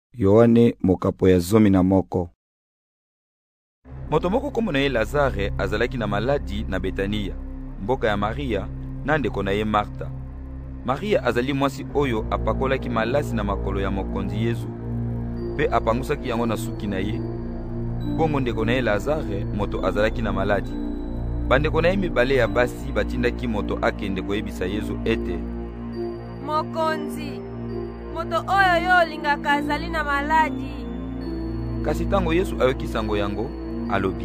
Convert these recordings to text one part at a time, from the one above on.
Yohane mokapo ya 11. Moto moko kombo na ye Lazare azalaki na maladi na Betania, mboka ya Maria na ndeko na ye Marta. Maria azali mwasi oyo apakolaki malasi na makolo ya mokonzi Yesu, pe apangusaki yango na suki na ye. Bongo ndeko na ye Lazare moto azalaki na maladi. Bandeko na ye mibale ya basi batindaki moto akende koyebisa Yesu ete mokonzi, moto oyo yo lingaka azali na maladi. Kasi tango Yesu ayoki sango yango, alobi,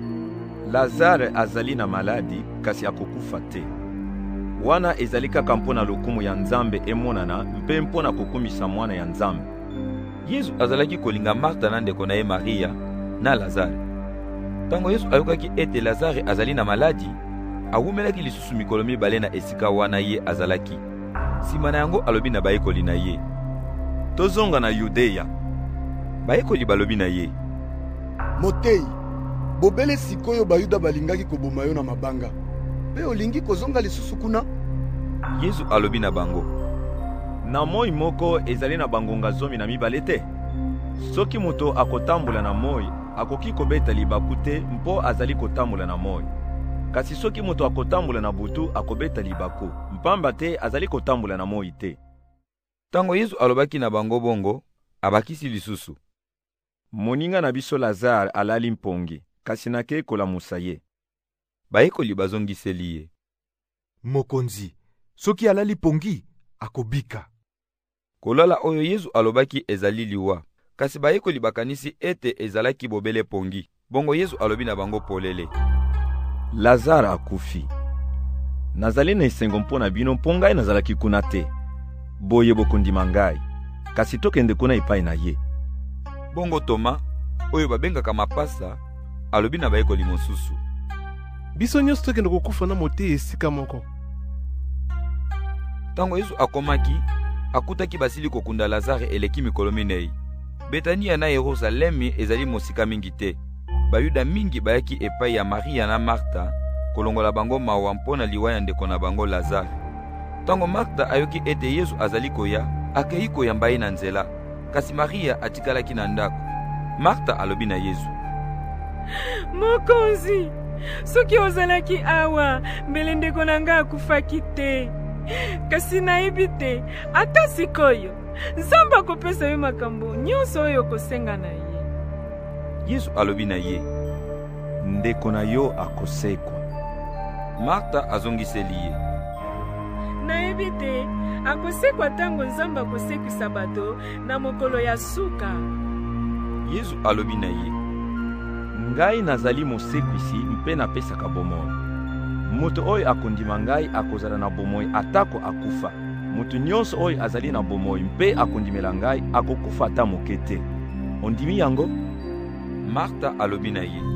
Lazare azali na maladi kasi akokufa te. Wana ezali kaka mpona lokumu ya Nzambe emonana mpe mpona kokumisa mwana ya Nzambe. Yesu azalaki kolinga Marta na ndeko na ye Maria na Lazare. Tango Yesu ayokaki ete Lazare azali na maladi, awumelaki lisusu mikolo mibale na esika wana ye azalaki. Sima na yango alobi na bayekoli na ye, tozonga na Yudeya. Bayekoli balobi na ye, Motei, bobele sikoyo bayuda balingaki koboma yo na mabanga, pe olingi kozonga lisusu kuna? Yesu alobi na bango, na moi moko ezali na bangonga 12 te. Soki moto akotambola na moi, akoki kobeta libaku te mpo azali kotambola na moi. Kasi soki moto akotambola na butu akobeta libaku, mpamba te azali kotambola na moi te. Tango Yesu alobaki na bango bongo, abakisi lisusu, moninga na biso Lazare alali mpongi, kasi nake kolamusa ye. Bayekoli bazongiseli ye, mokonzi, soki alali pongi, akobika. Kolala oyo Yesu alobaki ezali liwa, kasi bayekoli bakanisi ete ezalaki bobele pongi. Bongo Yesu alobi na bango polele, Lazare akufi. Nazali na esengo mpona bino mpo ngai nazalaki kuna te. Boye bokondima ngai, kasi tokende kuna epai na ye. Bongo Toma, oyo babengaka mapasa, alobi na bayekoli mosusu, biso nyonso tokende kokufa na motei esika moko. Tango Yesu akomaki, akutaki basili kokunda Lazare eleki mikolo minei. Betania na Yerusalemi ezali mosika mingi te. Bayuda mingi bayaki epai ya Maria na Marta kolongola bango mawa mpona liwa ya ndeko na bango Lazare. Tango Marta ayoki ete Yesu azali koya, akei koyamba ye na nzela, kasi Maria atikalaki na ndako. Marta alobi na Yesu, mokonzi, soki ozalaki awa, mbele ndeko na nga akufaki te. Kasi nayebi te, ata sikoyo, Nzambe akopesa yo makambo nyonso oyo kosenga na ye. Yesu alobi na ye, ndeko na yo akosekwa. Marta azongiseli ye, nayebi te, akosekwa tango Nzambe akosekwisa bato na mokolo ya suka. Yesu alobi na ye, ngai nazali mosekwisi mpe napesaka bomoi. Moto oyo akondima ngai akozala na bomoi atako akufa. Moto nyonso oyo azali na bomoi mpe akondimela ngai akokufa ata moke te. Ondimi yango? Marta alobi na ye,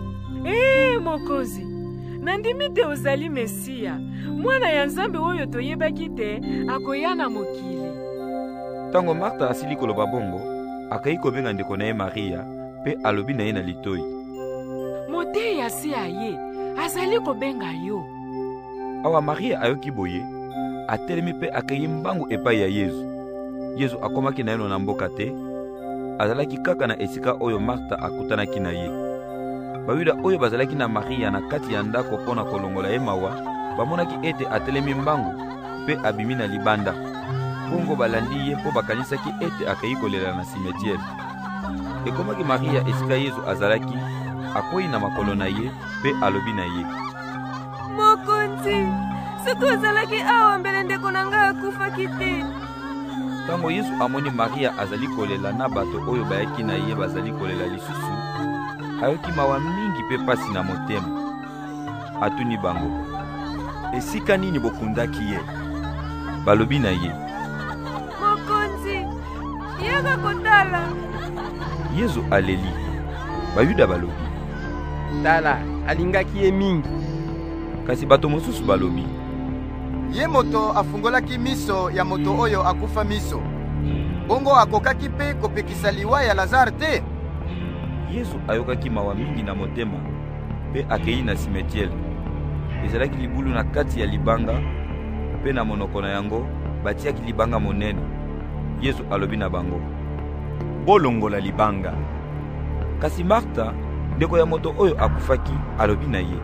mokonzi, nandimi te ozali Mesia, mwana ya Nzambe oyo toyebaki te akoya na mokili. Tango Marta asili koloba bongo, akei kobenga ndeko na ye Maria, pe alobi na ye na litoi, motei asi aye, azali kobenga yo. Awa Maria ayoki boye, atelemi pe akei mbangu epai ya Yesu. Yesu akomaki na yeno na mboka te, azalaki kaka na esika oyo Marta akutanaki na ye. Bayuda oyo bazalaki na Maria na kati ya ndako pona kolongola ye mawa, bamonaki ete atelemi mbangu pe abimi na libanda. Bongo balandi ye po bakanisaki ete akei kolela na simetiere. Ekomaki Maria esika Yesu azalaki, akwei na makolo na ye pe alobi na ye, mokonzi, soki ozalaki awa mbele ndeko na nga akufaki te. Tango Yesu amoni Maria azali kolela na bato oyo bayaki na ye bazali kolela lisusu, ayoki mawa mingi pe pasi na motema. Atuni bango, esika nini bokundaki ye? Balobi na ye, mokonzi, yaka kotala. Yesu aleli. Bayuda balobi, tala, alingaki ye mingi. Kasi bato mosusu balobi, ye moto afungolaki miso ya moto oyo akufa miso. Bongo akokaki pe kopekisa liwa ya Lazare te. Yesu ayokaki mawa mingi na motema, pe akei na simetiele. Ezalaki libulu na kati ya libanga, pe na monoko na yango batiaki libanga monene. Yesu alobi na bango, bolongola libanga. Kasi Marta, ndeko ya moto oyo akufaki, alobi na ye: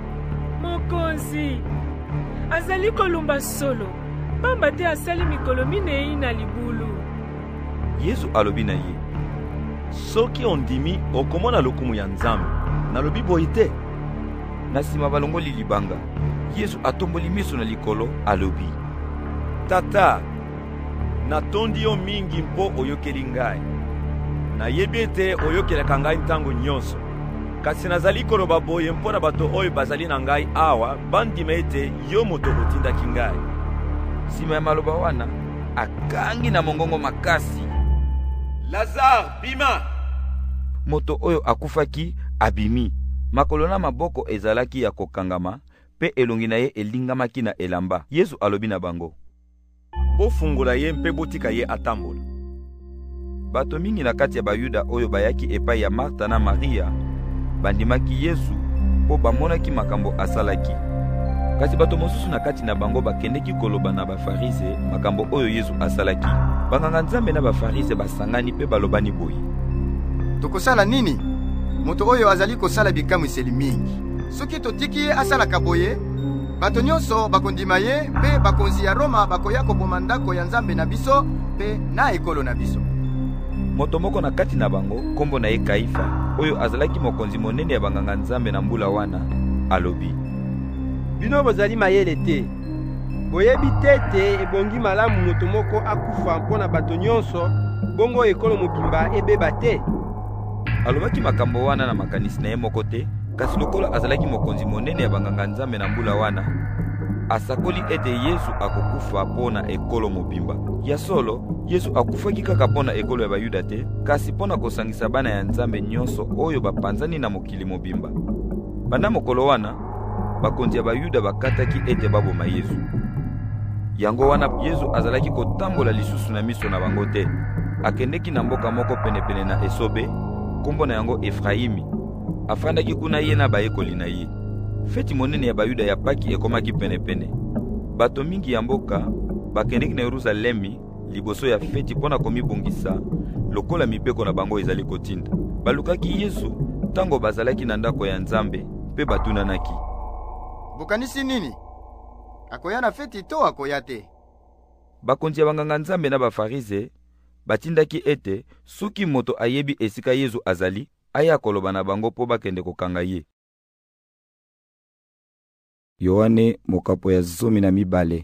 Mokonzi, azali kolumba solo, pamba te asali mikolo minei na libulu. Yesu alobi na ye: Soki ondimi okomona lokumu ya Nzambe, nalobi boye te. Na nsima balongoli libanga, Yesu atomboli miso na likolo, alobi: Tata, natondi yo mingi mpo oyokeli ngai. Nayebi ete oyokelaka ngai ntango nyonso. Kasi nazali koloba boye mpo na bato oyo bazali na ngai awa bandima ete yo moto otindaki ngai. Nsima ya maloba wana, akangi na mongongo makasi: Lazare, bima! Moto oyo akufaki abimi. Makolo na maboko ezalaki ya kokangama, pe elongi na ye elingamaki na elamba. Yesu alobi na bango: Bofungola ye mpe botika ye atambola. Bato mingi na kati ya Bayuda oyo bayaki epai ya Marta na Maria bandimaki Yesu po bamonaki makambo asalaki. Kasi bato mosusu na kati na bango bakendeki koloba na bafarise makambo oyo Yesu asalaki. Banganga Nzambe na bafarise basangani pe balobani boye: Tokosala nini? Moto oyo azali kosala bikamwiseli mingi. Soki totiki ye asalaka boye, bato nyonso bakondima ye mpe bakonzi ya Roma bakoya koboma ndako ya Nzambe na biso mpe na ekolo na biso. Moto moko na kati na bango, kombo na ye Kaifa, oyo azalaki mokonzi monene ya banganga Nzambe na mbula wana, alobi: Bino bozali mayele te. Boyebi tete ebongi malamu moto moko akufa mpona bato nyonso, bongo ekolo mobimba ebeba te. Alobaki makambo wana na makanisi na ye moko te, kasi lokola azalaki mokonzi monene ya banganga Nzambe na mbula wana, asakoli ete Yesu akokufa pona ekolo mobimba. Ya solo, Yesu akufaki kaka pona ekolo ya Bayuda te, kasi pona kosangisa bana ya Nzambe nyonso oyo bapanzani na mokili mobimba. Banda mokolo wana, bakonzi ya Bayuda bakataki ete baboma Yesu. Yango wana Yesu azalaki kotambola lisusu na miso na bango te. Akendeki na mboka moko penepene na esobe, kombo na yango Efraimi. Afandaki kuna ye na bayekoli na ye. Feti monene ya Bayuda ya Paki ekomaki penepene. Bato mingi ya mboka bakendeki na Yerusalemi liboso ya feti pona komibongisa lokola mibeko na bango ezali kotinda. Balukaki Yesu tango bazalaki na ndako ya Nzambe pe batunanaki: Bokanisi nini? Akoya na feti to akoya te? Bakonzi ya banganga Nzambe na bafarise batindaki ete soki moto ayebi esika Yesu azali, aya koloba na bango po bakende kokanga ye. Yohane mokapo ya 12.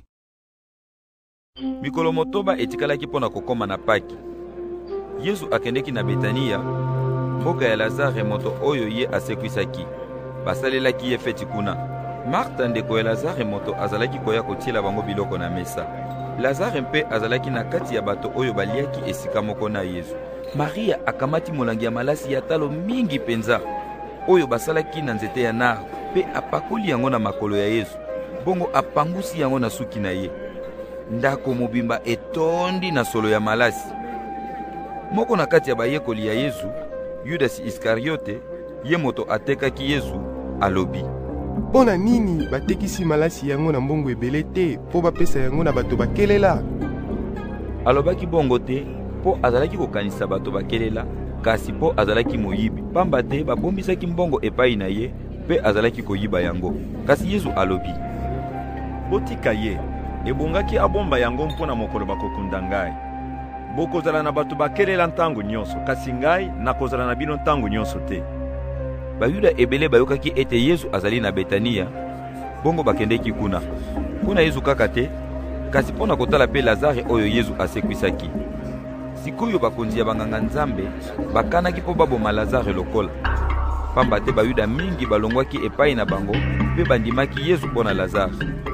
Mikolo motoba etikalaki pona kokoma na Paki. Yesu akendeki na Betania, mboka ya Lazare moto oyo ye asekwisaki. Basalelaki ye feti kuna. Marta ndeko ya Lazare moto azalaki koya kotiela bango biloko na mesa. Lazare mpe azalaki na kati ya bato oyo baliaki esika moko na Yesu. Maria akamati molangi ya malasi ya talo mingi penza oyo basalaki na nzete ya nar, pe apakoli yango na makolo ya Yesu, bongo apangusi yango na suki na ye. Ndako mobimba etondi na solo ya malasi. Moko na kati ya bayekoli ya Yesu, Yudas Iskariote, ye moto atekaki Yesu, alobi: Pona nini batekisi malasi yango na mbongo ebele te po bapesa yango na bato bakelela? Alobaki bongo te po azalaki kokanisa bato bakelela, kasi po azalaki moyibi, pamba te babombisaki mbongo epai na ye pe azalaki koyiba yango. Kasi Yesu alobi: Botika ye, ebongaki abomba yango mpona mokolo bakokunda ngai. Bokozala na bato bakelela ntango nyonso, kasi ngai nakozala na bino ntango nyonso te. Bayuda ebele bayokaki ete Yesu azali na Betania, bongo bakendeki kuna. Kuna Yesu kaka te, kasi pona kotala pe Lazare oyo Yesu asekwisaki. Sikoyo bakonzi ya banganga Nzambe bakanaki po baboma Lazare lokola. Pamba te Bayuda mingi balongwaki epai na bango pe bandimaki Yesu pona Lazare.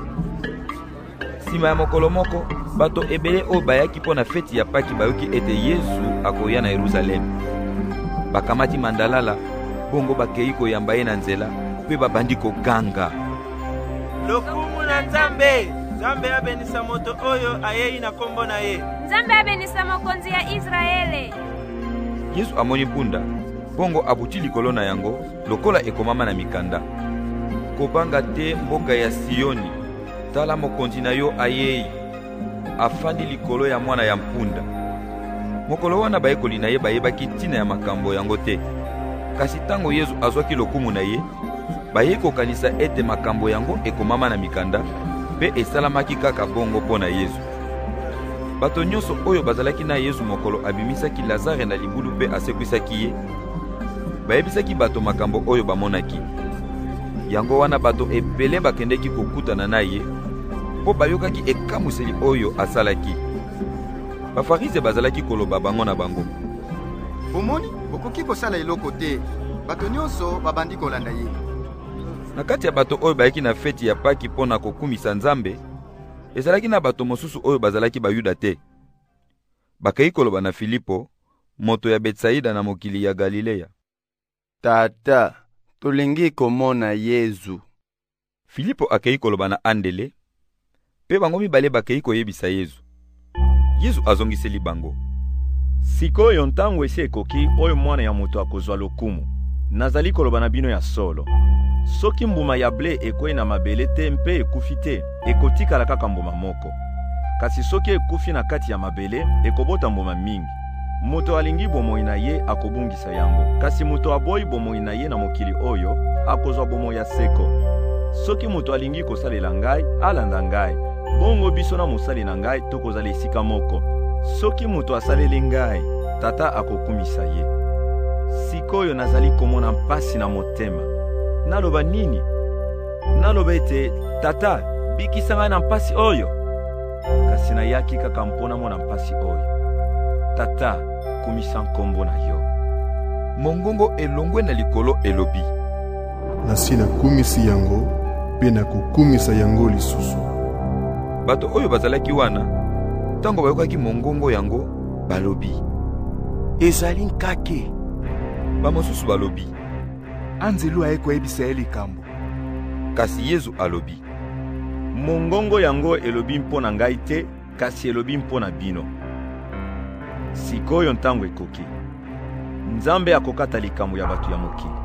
Sima ya mokolo moko, bato ebele oyo bayaki pona feti ya Paki bayoki ete Yesu akoya na Yerusalemi. Bakamati mandalala, bongo bakei koyamba ye na nzela pe babandi koganga: Lokumu na Nzambe! Nzambe abenisa moto oyo ayei na kombo na ye. Nzambe abenisa mokonzi ya Israele. Yesu amoni mpunda, bongo abuti likolo na yango lokola ekomama na mikanda: Kobanga te mboka ya Sioni, tala mokonzi na yo ayei, afandi likolo ya mwana ya mpunda. mokolo wana bayekoli na ye bayebaki ntina ya makambo yango te. Kasi ntango Yesu azwaki lokumu na ye, baye kokanisa ete makambo yango ekomama na mikanda mpe esalamaki kaka bongo mpo na Yesu. Bato nyonso oyo bazalaki na Yesu mokolo abimisaki Lazare na libulu mpe asekwisaki ye, bayebisaki bato makambo oyo bamonaki. Yango wana bato ebele bakendeki kokutana na ye mpo bayokaki ekamuseli oyo asalaki. Bafarize bazalaki koloba bango na bango: bomoni bokoki kosala eloko te, bato nyonso babandi kolanda ye. Na kati ya bato oyo bayaki na feti ya Paki mpo na kokumisa Nzambe, ezalaki na bato mosusu oyo bazalaki Bayuda te. Bakei koloba na Filipo, moto ya Betsaida na mokili ya Galilea: Tata, tolingi komona Yesu. Filipo akei koloba na Andele, pe bango mibale bakei koyebisa Yesu. Yesu azongiseli bango: sikoyo ntango esi ekoki oyo mwana ya moto akozwa lokumu, nazali koloba na bino ya solo. Soki mbuma ya ble ekoyi na mabele te mpe ekufi te, ekotikala kaka mbuma moko. Kasi soki ekufi na kati ya mabele, ekobota mbuma mingi. Moto alingi bomoi na ye akobungisa yango, kasi moto aboyi bomoi na ye na mokili oyo akozwa bomoi ya seko. Soki moto alingi kosalela ngai, alanda ngai, bongo biso na mosali na ngai tokozala esika moko. Soki moto asaleli ngai, tata akokumisa ye. Sikoyo nazali komona mpasi na motema. Naloba nini? Naloba ete, tata, bikisa ngai na mpasi oyo. Kasi nayaki kaka mpona mona mpasi oyo. Tata, kumisa nkombo na yo. Mongongo elongwe na likolo elobi: nasi nakumisi yango, pe nakokumisa yango lisusu. Bato oyo bazalaki wana, ntango bayokaki mongongo yango, balobi: ezali nkake. Bamosusu balobi: anzelu ayekoyebisa ye likambo. Kasi Yesu alobi: mongongo yango elobi mpona ngai te, kasi elobi mpona bino. Sikoyo ntango ekoki, Nzambe akokata likambo ya bato ya mokili.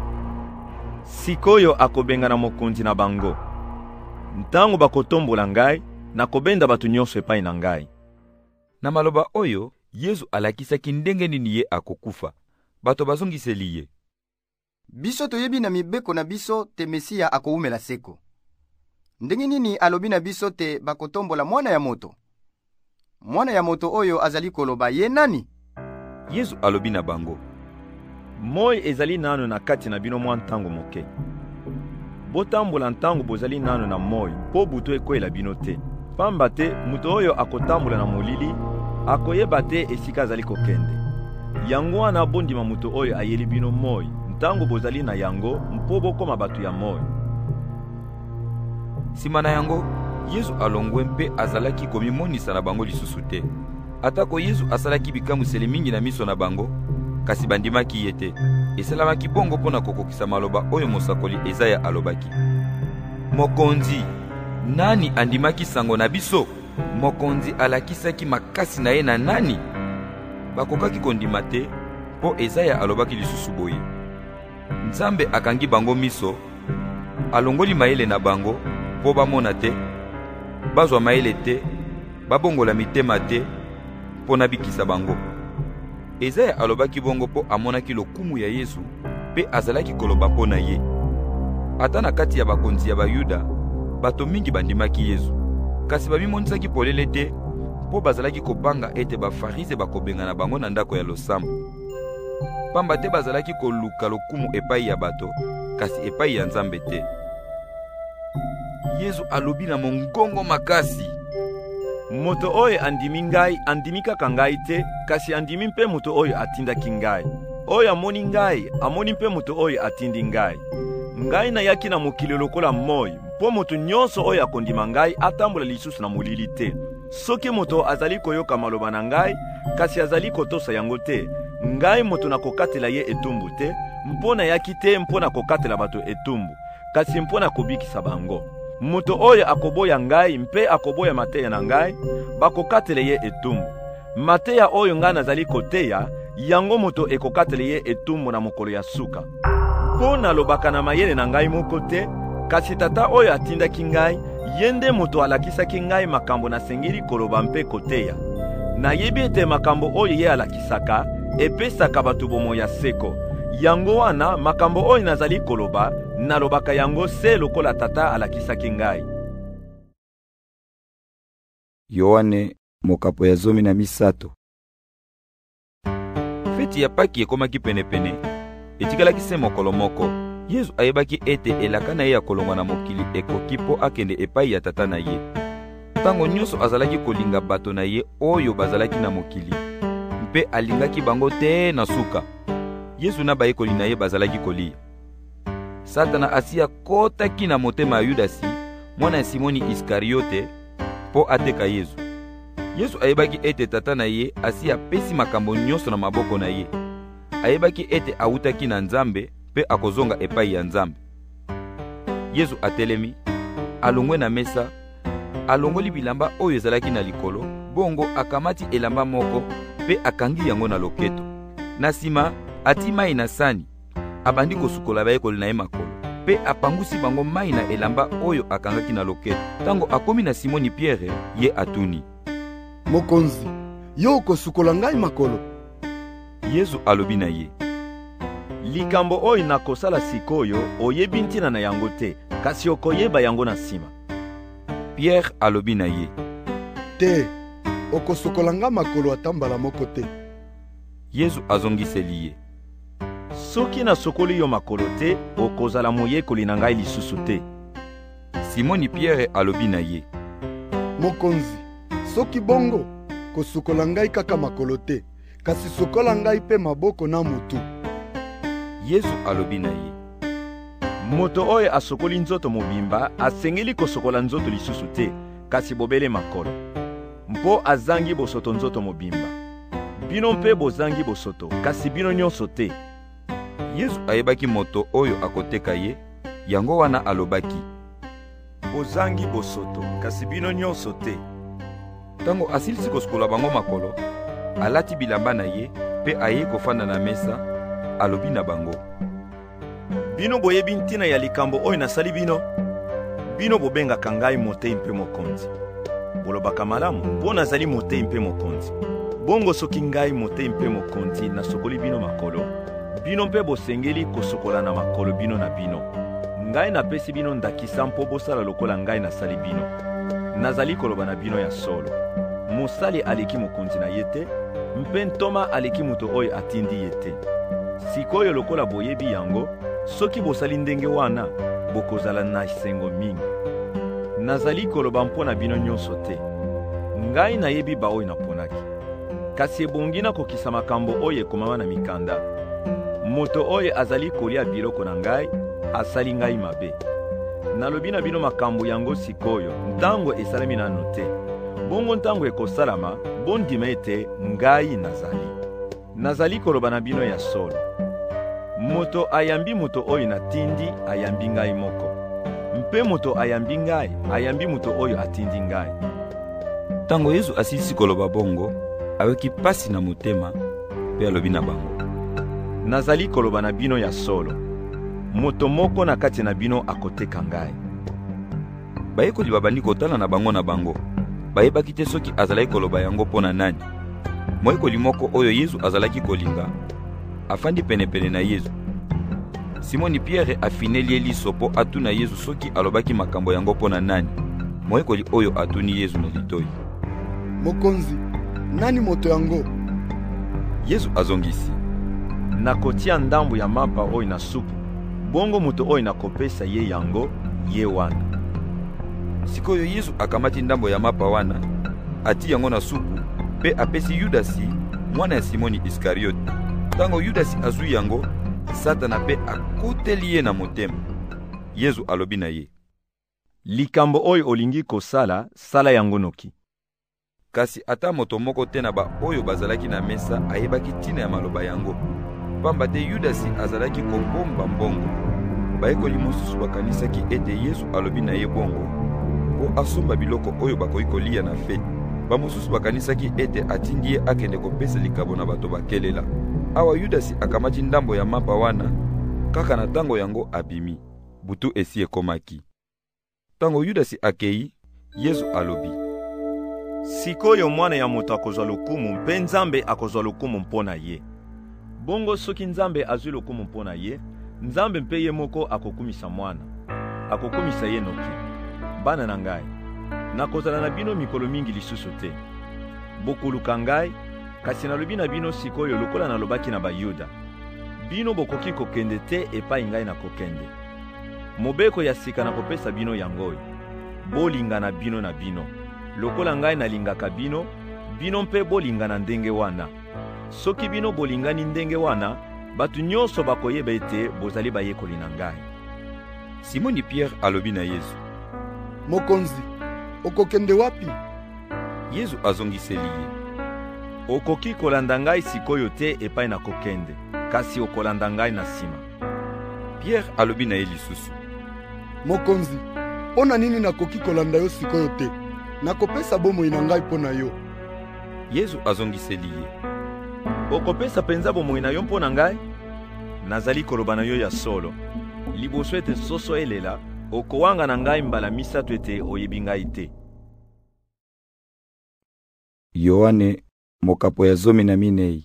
Sikoyo akobenga na mokonzi na bango. Ntango bakotombola ngai, nakobenda bato nyonso epai na ngai. Na maloba oyo, Yesu alakisaki ndenge nini ye akokufa. Bato bazongiseli ye: biso toyebi na mibeko na biso te Mesiya akoumela seko. Ndenge nini alobi na biso te bakotombola mwana ya moto? Mwana ya moto oyo azali koloba ye nani? Yesu alobi na bango: moi ezali nano na kati na bino mwa ntango moke. Botambola ntango bozali nano na moi, po buto ekoyela bino te. Pamba te muto oyo akotambola na molili, akoyeba te esika azali kokende. Yango wana bondima muto oyo ayeli bino moi, ntango bozali na yango, mpo bokoma bato ya moi. Sima na yango, Yesu alongwe mpe azalaki komimonisa na bango lisusu te. Atako Yesu asalaki bikamuseli mingi na miso na bango, kasi bandimaki ye te. Esalamaki bongo mpona kokokisa maloba oyo mosakoli Ezaya alobaki: mokonzi, nani andimaki sango na biso? Mokonzi alakisaki makasi na ye na nani? Bakokaki kondima te, mpo Ezaya alobaki lisusu boye: Nzambe akangi bango miso, alongoli mayele na bango, mpo bamona te, bazwa mayele te, babongola mitema te, mpo nabikisa bango. Ezaya alobaki bongo mpo amonaki lokumu ya Yesu, mpe azalaki koloba mpo na ye. Ata na kati ya bakonzi ya Bayuda, bato mingi bandimaki Yesu, kasi babimonisaki polele te, mpo bazalaki kopanga ete bafarize bakobenga na bango na ndako ya losambo. Pamba te bazalaki koluka lokumu epai ya bato, kasi epai ya Nzambe te. Yesu alobi na mongongo makasi: moto oyo andimi ngai andimi kaka ngai te, kasi andimi mpe moto oyo atindaki ngai. Oyo amoni ngai amoni mpe moto oyo atindi ngai. Ngai nayaki na mokili lokola moi, mpo moto nyonso oyo akondima ngai atambola lisusu na molili te. Soki moto azali koyoka maloba na ngai, kasi azali kotosa yango te, ngai moto nakokatela ye etumbu te, mpo nayaki te mpo na kokatela bato etumbu, kasi mpo na kobikisa bango. Moto oyo akoboya ngai mpe akoboya mateya na ngai, bakokatele ye etumbu. Mateya oyo ngai nazali koteya, yango moto ekokatele ye etumbu na mokolo ya suka. Mpo nalobaka na mayele na ngai moko te, kasi tata oyo atindaki ngai, ye nde moto alakisaki ngai makambo nasengeli koloba mpe koteya. nayebi ete makambo oyo ye alakisaka epesaka bato bomoi ya seko. Yango wana makambo oyo nazali koloba nalobaka yango se lokola tata alakisaki ngai. Yohane mokapo ya 13. Feti ya Paki ekomaki penepene, etikalaki se mokolo moko. Yesu ayebaki ete elaka na ye ya kolongwa na mokili ekoki mpo akende epai ya tata na ye. Tango nyonso azalaki kolinga bato na ye oyo bazalaki na mokili, mpe alingaki bango te na suka. Yesu na bayekoli na ye bazalaki kolia. Satana asi akotaki na motema ya Yudasi, mwana ya Simoni Iskariote, mpo ateka Yesu. Yesu ayebaki ete tata na ye asi apesi makambo nyonso na maboko na ye. Ayebaki ete awutaki na Nzambe mpe akozonga epai ya Nzambe. Yesu atelemi, alongwe na mesa, alongoli bilamba oyo ezalaki na likolo, bongo akamati elamba moko mpe akangi yango na loketo. Na sima ati mai na sani, abandi kosukola bayekoli na ye makolo, mpe apangusi bango mai na elamba oyo akangaki na loketo. Tango akomi na Simoni Pierre, ye atuni, Mokonzi, yo okosukola ngai makolo? Yesu alobi na ye, likambo oyo nakosala sikoyo oyebi ntina na yango te, kasi okoyeba yango na nsima. Pierre alobi na ye, te, okosukola nga makolo ata mbala moko te. Yesu azongiseli ye, soki nasokoli yo makolo te, okozala moyekoli na ngai lisusu te. Simoni Pierre alobi na ye, Mokonzi, soki bongo, kosukola ngai kaka makolo te, kasi sukola ngai pe maboko na mutu. Yesu alobi na ye, moto oyo asokoli nzoto mobimba asengeli kosokola nzoto lisusu te, kasi bobele makolo, mpo azangi bosoto nzoto mobimba. Bino mpe bozangi bosoto, kasi bino nyonso te. Yesu ayebaki moto oyo akoteka ye, yango wana alobaki, bozangi bosoto, kasi bino nyonso te. Tango asilisi kosukola bango makolo, alati bilamba na ye mpe aye kofanda na mesa, alobi na bango, bino boyebi ntina ya likambo oyo nasali bino? Bino bobengaka ngai motei mpe mokonzi. Bolobaka malamu mpo nazali motei mpe mokonzi. Bongo soki ngai motei mpe mokonzi nasokoli bino makolo, bino mpe bosengeli kosokola na makolo bino na bino. Ngai napesi bino ndakisa mpo bosala lokola ngai nasali bino. Nazali koloba na bino ya solo. Mosali aleki mokonzi na ye te, mpe ntoma aleki moto oyo atindi ye te. Sikoyo lokola boyebi yango, soki bosali ndenge wana, bokozala na esengo mingi. Nazali koloba mpo na bino nyonso te. Ngai nayebi ba oyo naponaki. Kasi ebongi na kokisa makambo oyo ekomama na mikanda. Moto oyo azali kolia biloko na ngai, asali ngai mabe. Nalobi na bino makambo yango sikoyo, ntango esalemi nano te. Bongo ntango ekosalama, bondima ete ngai nazali. Nazali koloba na bino ya solo. Moto ayambi moto oyo natindi, ayambi ngai moko. Mpe moto ayambi ngai, ayambi moto oyo atindi ngai. Tango Yesu asilisi koloba bongo, ayoki pasi na motema, mpe alobi na bango, nazali koloba na bino ya solo. Moto moko na kati na bino akoteka ngai. Bayekoli babandi kotala na bango, bayebaki te soki azalaki koloba yango mpo na nani. Moyekoli moko oyo Yesu azalaki kolinga afandi penepene na Yesu. Simoni Pierre afineli ye liso mpo atuna Yesu soki alobaki makambo yango mpo na nani. Moyekoli oyo atuni Yesu na litoyi, Mokonzi, nani moto yango? Yesu azongisi, nakotia ndambo ya mapa oyo na supu, bongo moto oyo nakopesa ye yango, ye wana. Sikoyo Yesu akamati ndambo ya mapa wana, ati yango na supu, mpe apesi Yudasi, mwana ya Simoni Iskariote. Tango Yudasi azwi yango, Satana mpe akuteli ye na motema. Yesu alobi na ye, likambo oyo olingi kosala, sala yango noki. Kasi ata moto moko te na ba oyo bazalaki na mesa ayebaki tina ya maloba yango, pamba te Yudasi azalaki kobomba mbongo. Bayekoli mosusu bakanisaki ete Yesu alobi na ye bongo po asomba biloko oyo bakoki kolia na feti. Bamosusu bakanisaki ete atindi ye akende kopesa likabo na bato bakelela. Awa Yudasi akamati ndambo ya mapa wana, kaka na tango yango abimi, butu esi ekomaki. Tango Yudasi akei, Yesu alobi, Sikoyo mwana ya moto akozwa lokumu mpe Nzambe akozwa lokumu mpo na ye. Bongo soki Nzambe azwi lokumu mpo na ye, Nzambe mpe ye moko akokumisa mwana, akokumisa ye noki. Bana na ngai, nakozala na bino mikolo mingi lisusu te. Bokoluka ngai, kasi nalobi na bino sikoyo lokola nalobaki na Bayuda. Bino bokoki kokende te epai ngai na kokende. Mobeko ya sika na kopesa bino yangoyo. Bolingana bino na bino. Lokola ngai nalingaka bino, bino mpe bolingana ndenge wana. Soki bino bolingani ndenge wana, batu nyonso bakoyeba ete bozali bayekoli na ngai. Simoni Pierre alobi na Yesu: Mokonzi, okokende wapi? Yesu azongiseli ye: Okoki kolanda ngai sikoyo te epai na kokende, kasi okolanda ngai na sima. Pierre alobi na ye lisusu: Mokonzi, pona nini nakoki kolanda yo sikoyo te? Nakopesa bomoi na ngai mpo na yo. Yesu azongiseli ye: Okopesa penza bomoi na yo mpo na ngai? Nazali koloba na yo ya solo. Liboso ete soso elela, okowanga na ngai mbala misato ete oyebi ngai te. Yohane mokapo ya 14.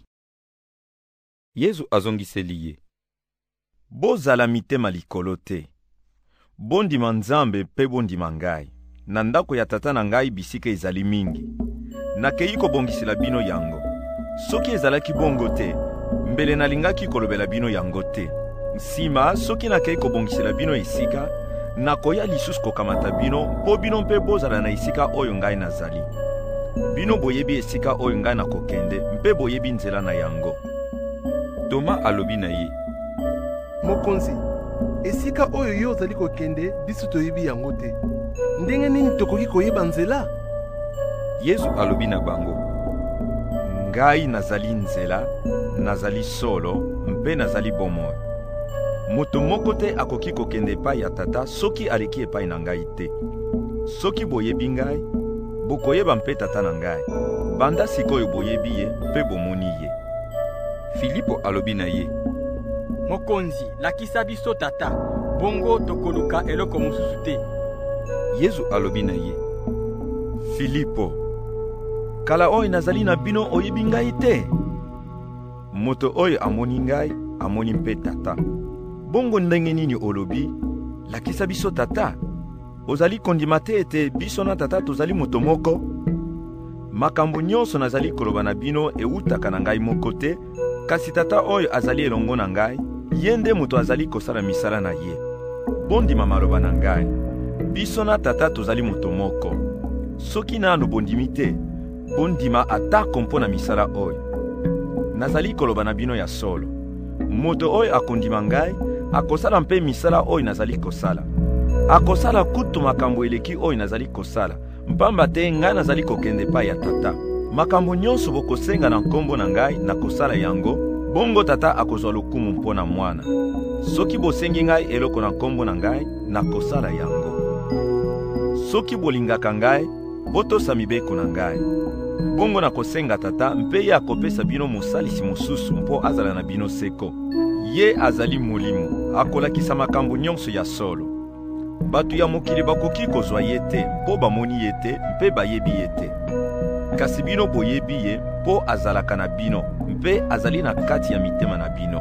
Yesu azongiseli ye: Bozala mitema likolo te. Bondima Nzambe mpe bondima ngai. Na ndako ya tata na ngai bisika ezali mingi. Nakei kobongisela bino yango. Soki ezalaki bongo te, mbele nalingaki kolobela bino yango te. Nsima, soki nakei kobongisela bino esika, nakoya lisusu kokamata bino, mpo bino mpe bozala na esika oyo ngai nazali. Bino boyebi esika oyo ngai nakokende, mpe boyebi nzela na yango. Toma alobi na ye: Mokonzi, esika oyo yo ozali kokende biso toyebi yango te. Ndenge nini tokoki koyeba nzela? Yesu alobi na bango: Ngai nazali nzela, nazali solo, mpe nazali bomoi. Moto moko te akoki kokende epai ya tata soki aleki epai na ngai te. Soki boyebi ngai, bokoyeba mpe tata na ngai. Banda sikoyo boyebi ye mpe bomoni ye. Filipo alobi na ye: Mokonzi, lakisa biso tata, bongo tokoluka eloko mosusu te. Yesu alobi na ye: Filipo, kala oyo nazali na bino oyebi ngai te? Moto oyo amoni ngai, amoni mpe tata. Bongo ndenge nini olobi, lakisa biso tata? Ozali kondima te ete biso na tata tozali moto moko? Makambo nyonso nazali koloba na bino eutaka na ngai moko te, kasi tata oyo azali elongo na ngai, ye nde moto azali kosala misala na ye. Bondima maloba na ngai, biso na tata tozali moto moko. Soki nano bondimi te, bondima atako mpo na misala oyo. Nazali koloba na bino ya solo. Moto oyo akondima ngai, akosala mpe misala oyo nazali kosala. Akosala kutu makambo eleki oyo nazali kosala, mpamba te ngai nazali kokende pa ya tata. Makambo nyonso bokosenga na nkombo na ngai na kosala yango, bongo tata akozwa lokumu mpo na mwana. Soki bosengi ngai eloko na nkombo na ngai, na kosala yango. Soki bolingaka ngai, botosa mibeko na ngai. Bongo na kosenga tata mpe ye akopesa bino mosalisi mosusu mpo azala na bino seko. Ye azali molimo, akolakisa makambo nyonso ya solo. Batu ya mokili bakoki kozwa ye te mpo bamoni ye te mpe bayebi ye te. Kasi bino boyebi ye mpo azalaka na bino mpe azali na kati ya mitema na bino.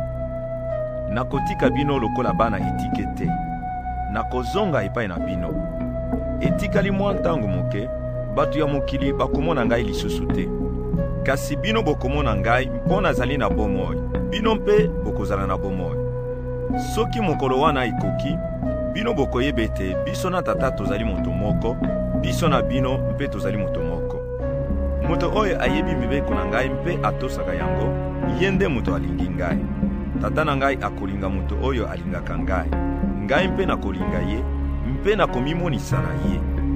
Nakotika bino lokola bana etike te. Nakozonga epai na bino. Etikali mwa ntango moke, batu ya mokili bakomona ngai lisusu te. Kasi bino bokomona ngai mpo nazali na bomoi, bino mpe bokozala na bomoi. Soki mokolo wana ekoki, bino bokoyeba ete biso na tata tozali moto moko, biso na bino mpe tozali moto moko. Moto oyo ayebi mibeko na ngai mpe atosaka yango, ye nde moto alingi ngai. Tata na ngai akolinga moto oyo alingaka ngai. Ngai mpe nakolinga ye, mpe nakomimonisa na ye.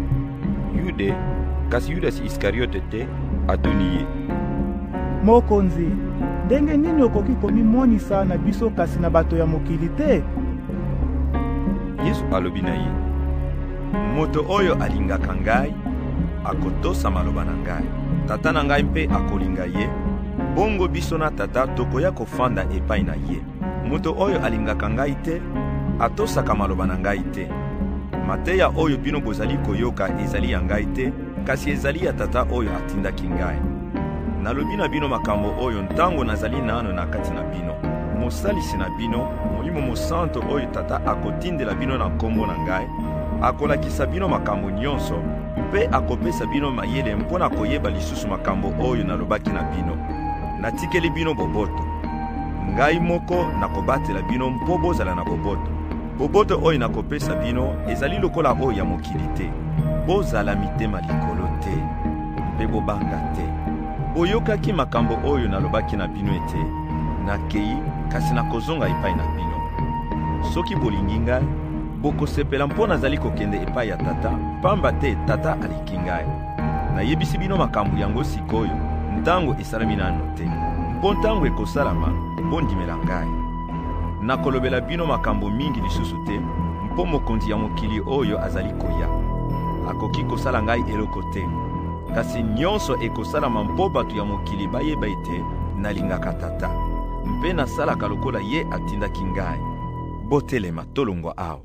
Yude, kasi Yudas Iskariote te, atuni ye: Mokonzi, ndenge nini okoki komimonisa na biso kasi na bato ya mokili te? Yesu alobi na ye: Moto oyo alingaka ngai, akotosa maloba na ngai. Tata na ngai mpe akolinga ye, bongo biso na tata tokoya kofanda epai na ye. Moto oyo alingaka ngai te, atosaka maloba na ngai te. Mateya oyo bino bozali koyoka ezali ya ngai te, kasi ezali ya tata oyo atindaki ngai. Nalobi na bino makambo oyo ntango nazali nano na kati na bino. Mosalisi na bino, Molimo Mosantu oyo tata akotindela bino na nkombo na ngai, akolakisa bino makambo nyonso, mpe akopesa bino mayele mpona koyeba lisusu makambo oyo nalobaki na bino. Natikeli bino boboto. Ngai moko nakobatela bino mpo bozala na boboto. Boboto oyo nakopesa bino ezali lokola oyo ya mokili te. Bozala mitema likolo te, mpe bobanga te. Boyokaki makambo oyo nalobaki na bino ete nakei kasi nakozonga epai na bino. Soki bolingi ngai, bokosepela mpo nazali kokende epai ya tata, pamba te tata aleki ngai. Nayebisi bino makambo yango sikoyo, ntango esalami nano te. Mpo ntango ekosalama, bondimela ngai. Nakolobela bino makambo mingi lisusu te, mpo mokonzi ya mokili oyo azali koya. Akoki kosala ngai eloko te, kasi nyonso ekosalama mpo bato ya mokili bayeba ete nalingaka tata, mpe nasalaka lokola ye atindaki ngai. Botelema tolongwa awa.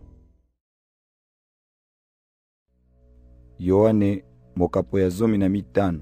Yohane mokapo ya 15.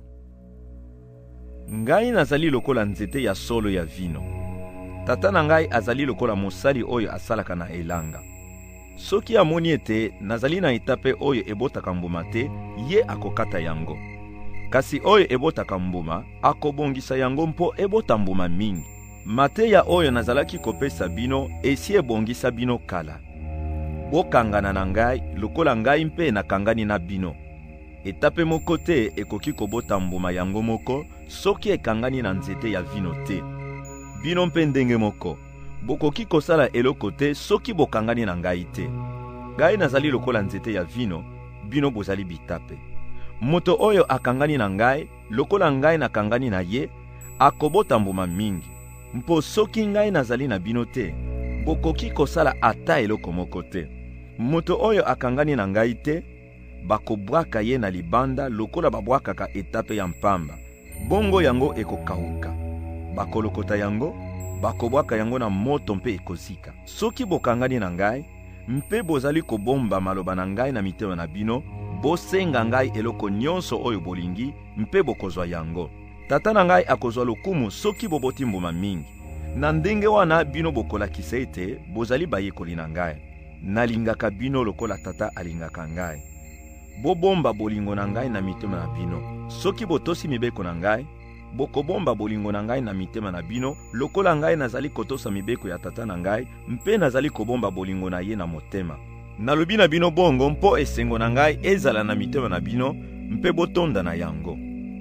Ngai nazali lokola nzete ya solo ya vino. Tata na ngai azali lokola mosali oyo asalaka na elanga. Soki amoni ete nazali na etape oyo ebotaka mbuma te, ye akokata yango. Kasi oyo ebotaka mbuma, akobongisa yango mpo ebota mbuma mingi. Mateya oyo nazalaki kopesa bino, esi ebongisa bino kala. Bokangana na ngai, lokola ngai mpe nakangani na bino. Etape moko te ekoki kobota mbuma yango moko, soki ekangani na nzete ya vino te. Bino mpe ndenge moko, bokoki kosala eloko te soki bokangani na ngai te. Ngai nazali lokola nzete ya vino, bino bozali bitape. Moto oyo akangani na ngai, lokola ngai nakangani na ye, akobota mbuma mingi. Mpo soki ngai nazali na bino te, bokoki kosala ata eloko moko te. Moto oyo akangani na ngai te, bakobwaka ye na libanda lokola babwakaka etape ya mpamba. Bongo yango ekokauka. Bakolokota yango, bakobwaka yango na moto mpe ekozika. Soki bokangani na ngai, mpe bozali kobomba maloba na ngai na mitema na bino, bosenga ngai eloko nyonso oyo bolingi, mpe bokozwa yango. Tata na ngai akozwa lokumu soki boboti mbuma mingi. Na ndenge wana bino bokolakisa ete bozali bayekoli na ngai. Nalingaka bino lokola tata alingaka ngai. Bobomba bolingo na ngai na mitema na bino. Soki botosi mibeko na ngai, bokobomba bolingo na ngai na mitema na bino, lokola ngai nazali kotosa mibeko ya tata na ngai, mpe nazali kobomba bolingo na ye na motema. Nalobi na bino bongo mpo esengo na ngai ezala na mitema na bino, mpe botonda na yango.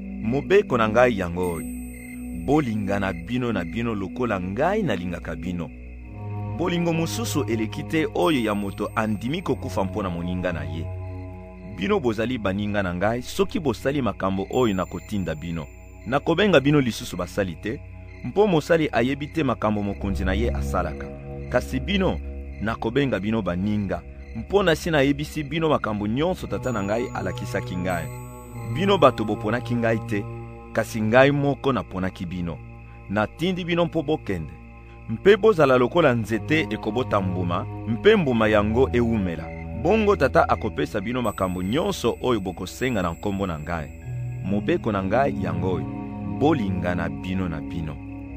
Mobeko na ngai yango oyo. Bolinga na bino lokola ngai nalingaka bino. Bolingo mosusu eleki te oyo ya moto andimi kokufa mpona moninga na ye. Bino bozali baninga na ngai soki bosali makambo oyo nakotinda bino. Nakobenga bino lisusu basali te, mpo mosali ayebi te makambo mokonzi na ye asalaka. Kasi bino nakobenga bino baninga, mpo nasi nayebisi bino makambo nyonso tata na ngai alakisaki ngai. Bino bato boponaki ngai te, kasi ngai moko naponaki bino. Natindi bino mpo bokende. Mpe bozala lokola nzete ekobota mbuma, mpe mbuma yango eumela. Bongo tata akopesa bino makambo nyonso oyo bokosenga na nkombo na ngai. Mobeko na ngai yango oyo, bolinga na bino.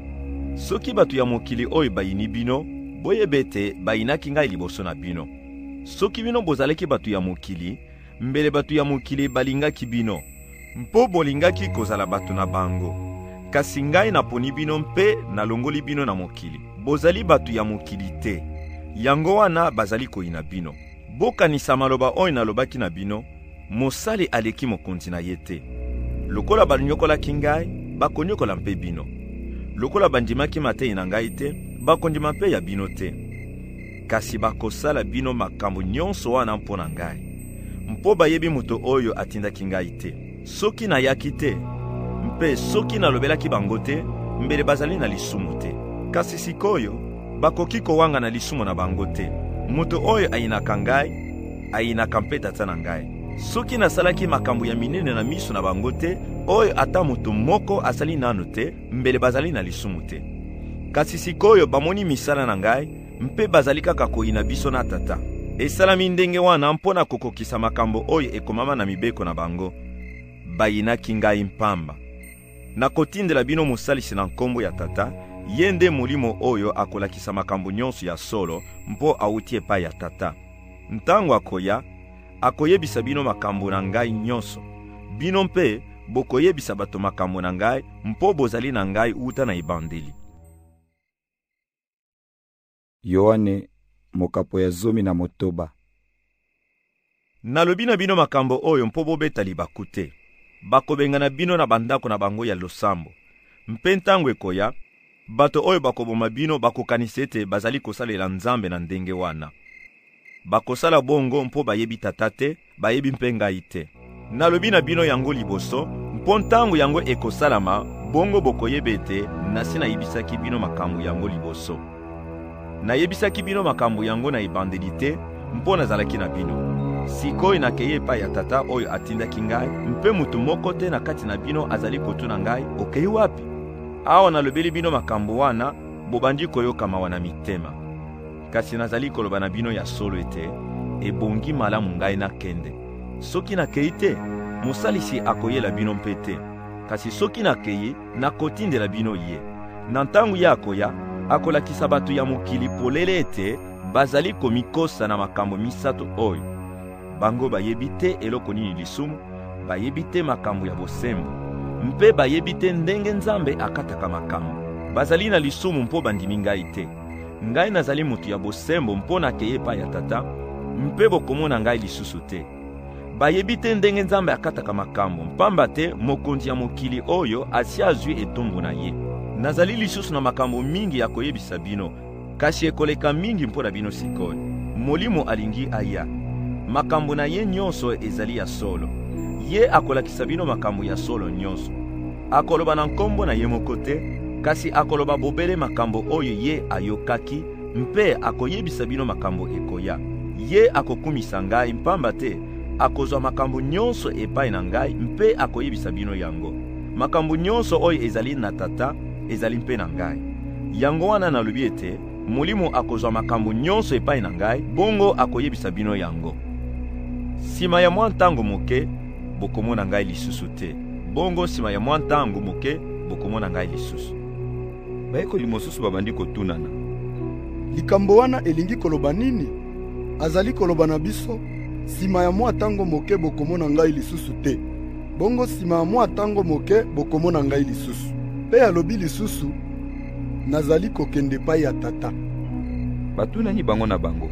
Soki bato ya mokili oyo bayini bino, boyebete bayinaki ngai liboso na bino. Soki bino bozaleki bato ya mokili, mbele bato ya mokili balingaki bino, mpo bolingaki kozala bato na bango. Kasi ngai naponi bino mpe nalongoli bino na mokili. Bozali bato ya mokili te, yango wana bazali koyina bino. Bokanisa maloba oyo nalobaki na bino, mosali aleki mokonzi na ye te. Lokola balinyokolaki ngai, bakonyokola mpe bino. Lokola bandimaki matei na ngai te, bakondima mpe ya bino te. Kasi bakosala bino makambo nyonso wana mpo na ngai, mpo bayebi moto oyo atindaki ngai te. Soki nayaki te, mpe soki nalobelaki bango te, mbele bazali na lisumu te. Kasi sikoyo, bakoki kowanga na lisumu na bango te. Moto oyo ayinaka ngai, ayinaka mpe tata na ngai. Soki nasalaki makambo ya minene na miso na bango te, oyo ata moto moko asali nano te, mbele bazali na lisumu te. Kasi sikoyo bamoni misala na ngai, mpe bazali kaka koyina biso na tata. Esalami ndenge wana mpona kokokisa makambo oyo ekomama na mibeko na bango. bayinaki ngai mpamba. Nakotindela bino mosalisi na nkombo ya Tata, ye nde molimo oyo akolakisa makambo nyonso ya solo mpo awuti epai ya Tata. Ntango akoya, akoyebisa bino makambo na ngai nyonso. Bino mpe bokoyebisa bato makambo na ngai mpo bozali na ngai uta na ebandeli. Yohane mokapo ya 19. Nalobi na bino makambo oyo mpo bobeta libaku te. Bakobengana bino na bandako na bango ya losambo. Mpe ntango ekoya, bato oyo bakoboma bino bakokanisa ete bazali kosalela Nzambe na ndenge wana. Bakosala bongo mpo bayebi Tata te, bayebi mpe ngai te. Nalobi na bino yango liboso, mpo ntango yango ekosalama, bongo bokoyeba ete nasi nayebisaki bino makambo yango liboso. Nayebisaki bino makambo yango na ebandeli te, mpo nazalaki na bino. Sikoyo nakeye epai ya Tata oyo atindaki ngai, mpe mutu moko te na kati na bino azali kotuna ngai, okei wapi? Awa nalobeli bino makambo wana, bobandi koyoka mawa na mitema. Kasi nazali koloba na bino ya solo ete, ebongi malamu ngai nakende. Soki nakei te, mosalisi akoyela bino mpe te. Kasi soki nakei, nakotindela bino ye. Na ntango ye akoya, akolakisa bato ya mokili polele ete, bazali komikosa na makambo misato oyo. Bango bayebi te eloko nini lisumu, bayebi te makambo ya bosembo, mpe bayebi te ndenge Nzambe akataka makambo. Bazali na lisumu mpo bandimi ngai te. Ngai nazali mutu ya bosembo mpo nakeye epai ya Tata, mpe bokomona ngai lisusu te. Bayebi te ndenge Nzambe akataka makambo, mpamba te mokonzi ya mokili oyo asi azwi etumbu na ye. Nazali lisusu na makambo mingi ya koyebisa bino, kasi ekoleka mingi mpo na bino sikoyo. Molimo alingi aya. Makambo na ye nyonso ezali ya solo. Ye akolakisa bino makambo ya solo nyonso. Akoloba na nkombo na ye moko te, kasi akoloba bobele makambo oyo ye ayokaki, mpe akoyebisa bino makambo ekoya. Ye akokumisa ngai, mpamba te akozwa makambo nyonso epai na ngai, mpe akoyebisa bino yango. Makambo nyonso oyo ezali na Tata ezali mpe na ngai. Yango wana nalobi ete molimo akozwa makambo nyonso epai na ngai, bongo akoyebisa bino yango. Sima ya mwa ntango moke, bokomona ngai lisusu te. Bongo sima ya mwa ntango moke, bokomona ngai lisusu. Bayekoli mosusu babandi kotunana. Likambo wana elingi koloba nini? Azali koloba na biso, sima ya mwa ntango moke bokomona ngai lisusu te. Bongo sima ya mwa ntango moke bokomona ngai lisusu. Pe alobi lisusu, nazali kokende epai ya Tata. Batunani bango na bango.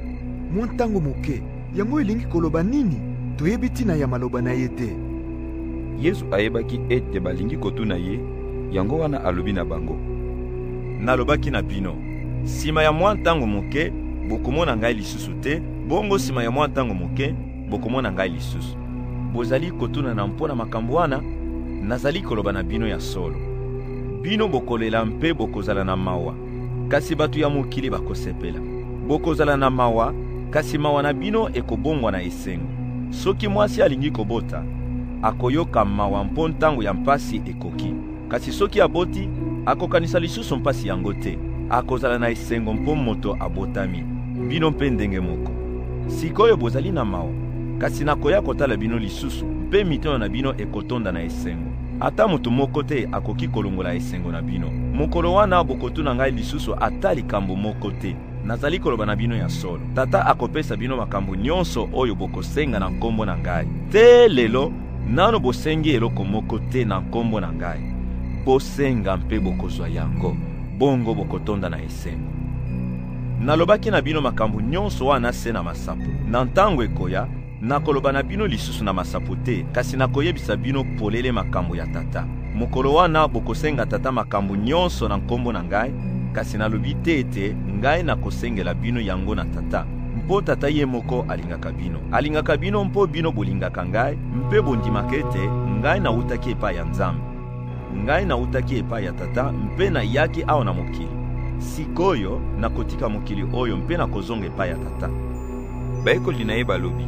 Mwa ntango moke, yango elingi koloba nini? Toyebi tina ya maloba na ye te. Yesu ayebaki ete balingi kotuna ye, yango wana alobi na bango. Nalobaki na bino, sima ya mwa ntango moke, bokomona ngai lisusu te, bongo sima ya mwa ntango moke, bokomona ngai lisusu. Bozali kotuna na mpona makambo wana, nazali koloba na bino ya solo. Bino bokolela mpe bokozala na mawa, kasi batu ya mokili bakosepela. Bokozala na mawa, kasi mawa na bino ekobongwa na esengo. Soki mwasi alingi kobota, akoyoka mawa mpo ntango ya mpasi ekoki. Kasi soki aboti, akokanisa lisusu mpasi yango te. Akozala na esengo mpo moto abotami. Bino mpe ndenge moko. Sikoyo bozali na mawa, kasi nakoya kotala bino lisusu, mpe mitema na bino ekotonda na esengo. Ata mutu moko te akoki kolongola esengo na bino. Mokolo wana bokotuna ngai lisusu ata likambo moko te. Nazali koloba na bino ya solo. Tata akopesa bino makambo nyonso oyo bokosenga na nkombo na ngai. Te lelo, nano bosengi eloko moko te na nkombo na ngai. Bosenga mpe bokozwa yango, bongo bokotonda na esengo. Nalobaki na bino makambo nyonso wana se na masapo. Na ntango ekoya, nakoloba na bino lisusu na masapo te, kasi nakoyebisa bino polele makambo ya Tata. Mokolo wana bokosenga Tata makambo nyonso na nkombo na ngai, kasi nalobi te ete ngai nakosengela bino yango na Tata. Mpo Tata ye moko alingaka bino. Alingaka bino mpo bino bolingaka ngai, mpe bondimaka ete ngai nautaki epai ya Nzambe. Ngai nautaki epai ya Tata, mpe nayaki awa na mokili. Sikoyo nakotika mokili oyo mpe nakozonga epai ya Tata. Bayekoli na ye balobi.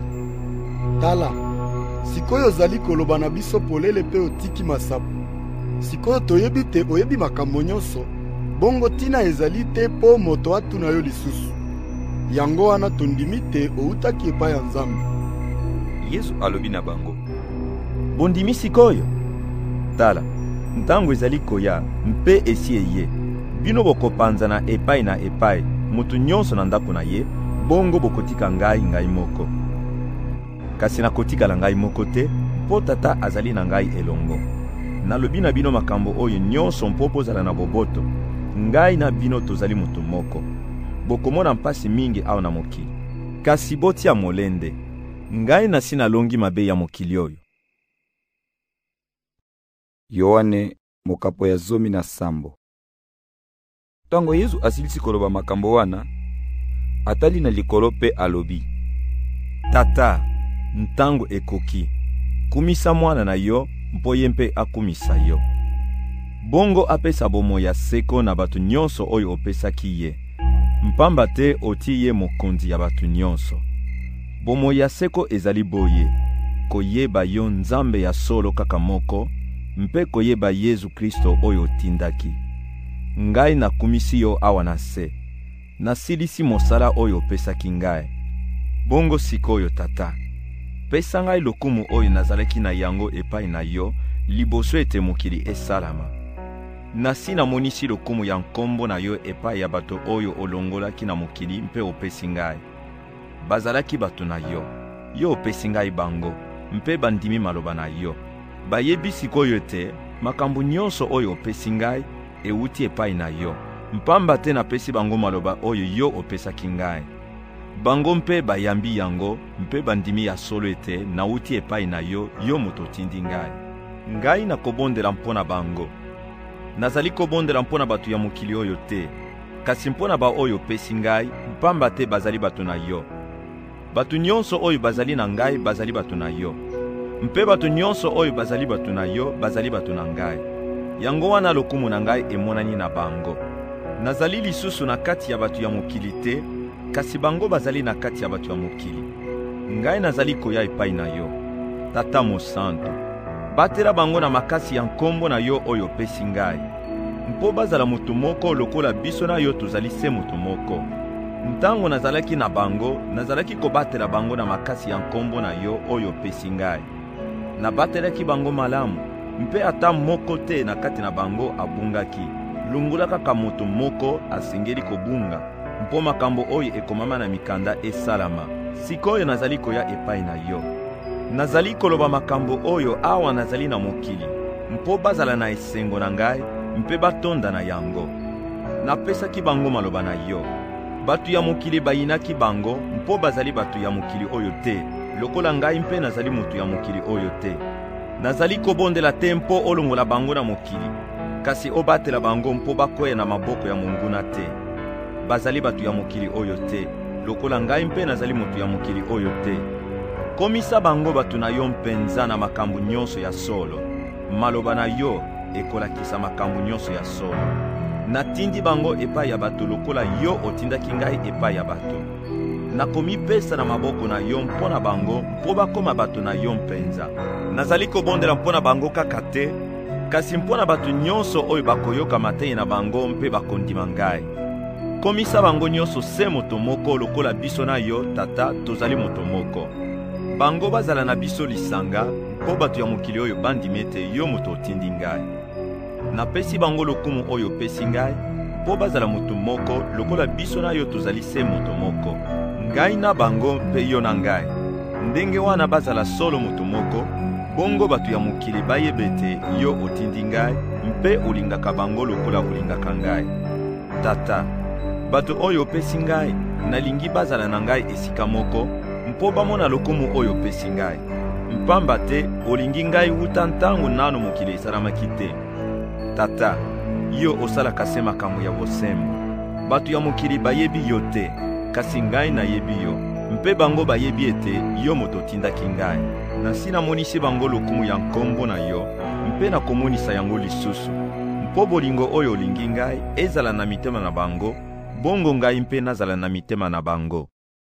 Tala, sikoyo ozali koloba na biso polele mpe otiki masapo. Sikoyo toyebi te oyebi makambo nyonso, bongo tina ezali te mpo moto atuna yo lisusu. Yango wana tondimi te outaki epai ya Nzambe. Yesu alobi na bango. bondimi sikoyo? Tala, ntango ezali koya mpe esi eye, bino bokopanzana epai na epai mutu nyonso na ndako na ye, bongo bokotika ngai moko. Kasi nakotikala ngai moko te, mpo Tata azali na ngai elongo. Nalobi na bino makambo oyo nyonso mpo bozala na boboto. Ngai na bino tozali mutu moko. Bokomona mpasi mingi awa na mokili, kasi botia molende. Ngai nasi nalongi mabe ya mokili oyo. Yohane mokapo ya 17. Tango Yesu asilisi koloba makambo wana, atali na likolo pe alobi: Tata, ntango ekoki, kumisa mwana na yo mpo ye mpe akumisa yo. Bongo apesa bomoi ya seko na bato nyonso oyo opesaki ye. Mpamba te oti ye mokonzi ya bato nyonso. Bomoi ya seko ezali boye, koyeba yo Nzambe ya solo kaka moko, mpe koyeba Yesu Kristo oyo otindaki. Ngai nakumisi yo awa na se, nasilisi mosala oyo opesaki ngai. Bongo sikoyo Tata, pesa ngai lokumu oyo nazalaki na yango epai na yo, liboso ete mokili esalama. Nasi namonisi lokumu ya nkombo na yo epai ya bato oyo olongolaki na mokili mpe opesi ngai. Bazalaki bato na yo, yo opesi ngai bango, mpe bandimi maloba na yo. Bayebi sikoyo te, makambo nyonso oyo opesi ngai, euti epai na yo. Mpamba te napesi bango maloba oyo yo opesaki ngai. Bango mpe bayambi yango, mpe bandimi ya solo ete nauti epai na yo, yo moto otindi ngai. Ngai nakobondela mpona bango. Nazali kobondela mpona bato ya mokili oyo te, kasi mpona ba oyo opesi ngai, mpamba te bazali bato na yo. Bato nyonso oyo bazali na ngai bazali bato na yo, mpe bato nyonso oyo bazali bato na yo bazali bato na ngai. Yango wana lokumu na ngai emonani na bango. Nazali lisusu na kati ya bato ya mokili te, kasi bango bazali na kati ya bato ya mokili. Ngai nazali koya epai na yo, Tata Mosantu. Batela bango na makasi ya nkombo na yo oyo opesi ngai, mpo bazala mutu moko lokola biso na yo tozali se mutu moko. Ntango nazalaki na bango, nazalaki kobatela bango na makasi ya nkombo na yo oyo opesi ngai. Nabatelaki bango malamu, mpe ata moko te na kati na bango abungaki. Lungula kaka mutu moko asengeli kobunga, mpo makambo oyo ekomama na mikanda esalama. Sikoyo nazali koya epai na yo. Nazali koloba makambo oyo awa nazali na mokili, mpo bazala na esengo na ngai, mpe batonda na yango. Napesaki bango maloba na yo. Batu ya mokili bayinaki bango, mpo bazali batu ya mokili oyo te, lokola ngai mpe nazali mutu ya mokili oyo te. Nazali kobondela te mpo olongola bango na mokili, kasi obatela bango mpo bakoya na maboko ya monguna te. Bazali batu ya mokili oyo te, lokola ngai mpe nazali mutu ya mokili oyo te. Komisa bango batu na yo mpenza na makambo nyonso ya solo. Maloba na yo ekolakisa makambo nyonso ya solo. Natindi bango epai ya bato lokola yo otindaki ngai epai ya bato. Nakomipesa na maboko na yo mpona bango, mpo bakoma bato na yo mpenza. Nazali kobondela mpona bango kaka te, kasi mpona bato nyonso oyo bakoyoka mateyi na bango mpe bakondima ngai. Komisa bango nyonso se moto moko lokola biso na yo, Tata, tozali moto moko. Bango bazala na biso lisanga, mpo bato ya mokili oyo bandimi ete yo moto otindi ngai. Napesi bango lokumu oyo opesi ngai, mpo bazala moto moko lokola biso na yo tozali se moto moko. Ngai na bango mpe yo na ngai. Ndenge wana bazala solo moto moko, bongo bato ya mokili bayeba ete yo otindi ngai, mpe olingaka bango lokola olingaka ngai. Tata, bato oyo opesi ngai, nalingi bazala na ngai esika moko, mpo bamona lokumu oyo opesi ngai. Mpamba te olingi ngai wuta ntango nano mokili esalamaki te. Tata, yo osalaka se makambo ya bosembo. Bato ya mokili bayebi yo te, kasi ngai nayebi yo, mpe bango bayebi ete yo moto otindaki ngai. Nasi namonisi bango lokumu ya nkombo na yo, mpe nakomonisa yango lisusu, mpo bolingo oyo olingi ngai ezala na mitema na bango, bongo ngai mpe nazala na mitema na bango.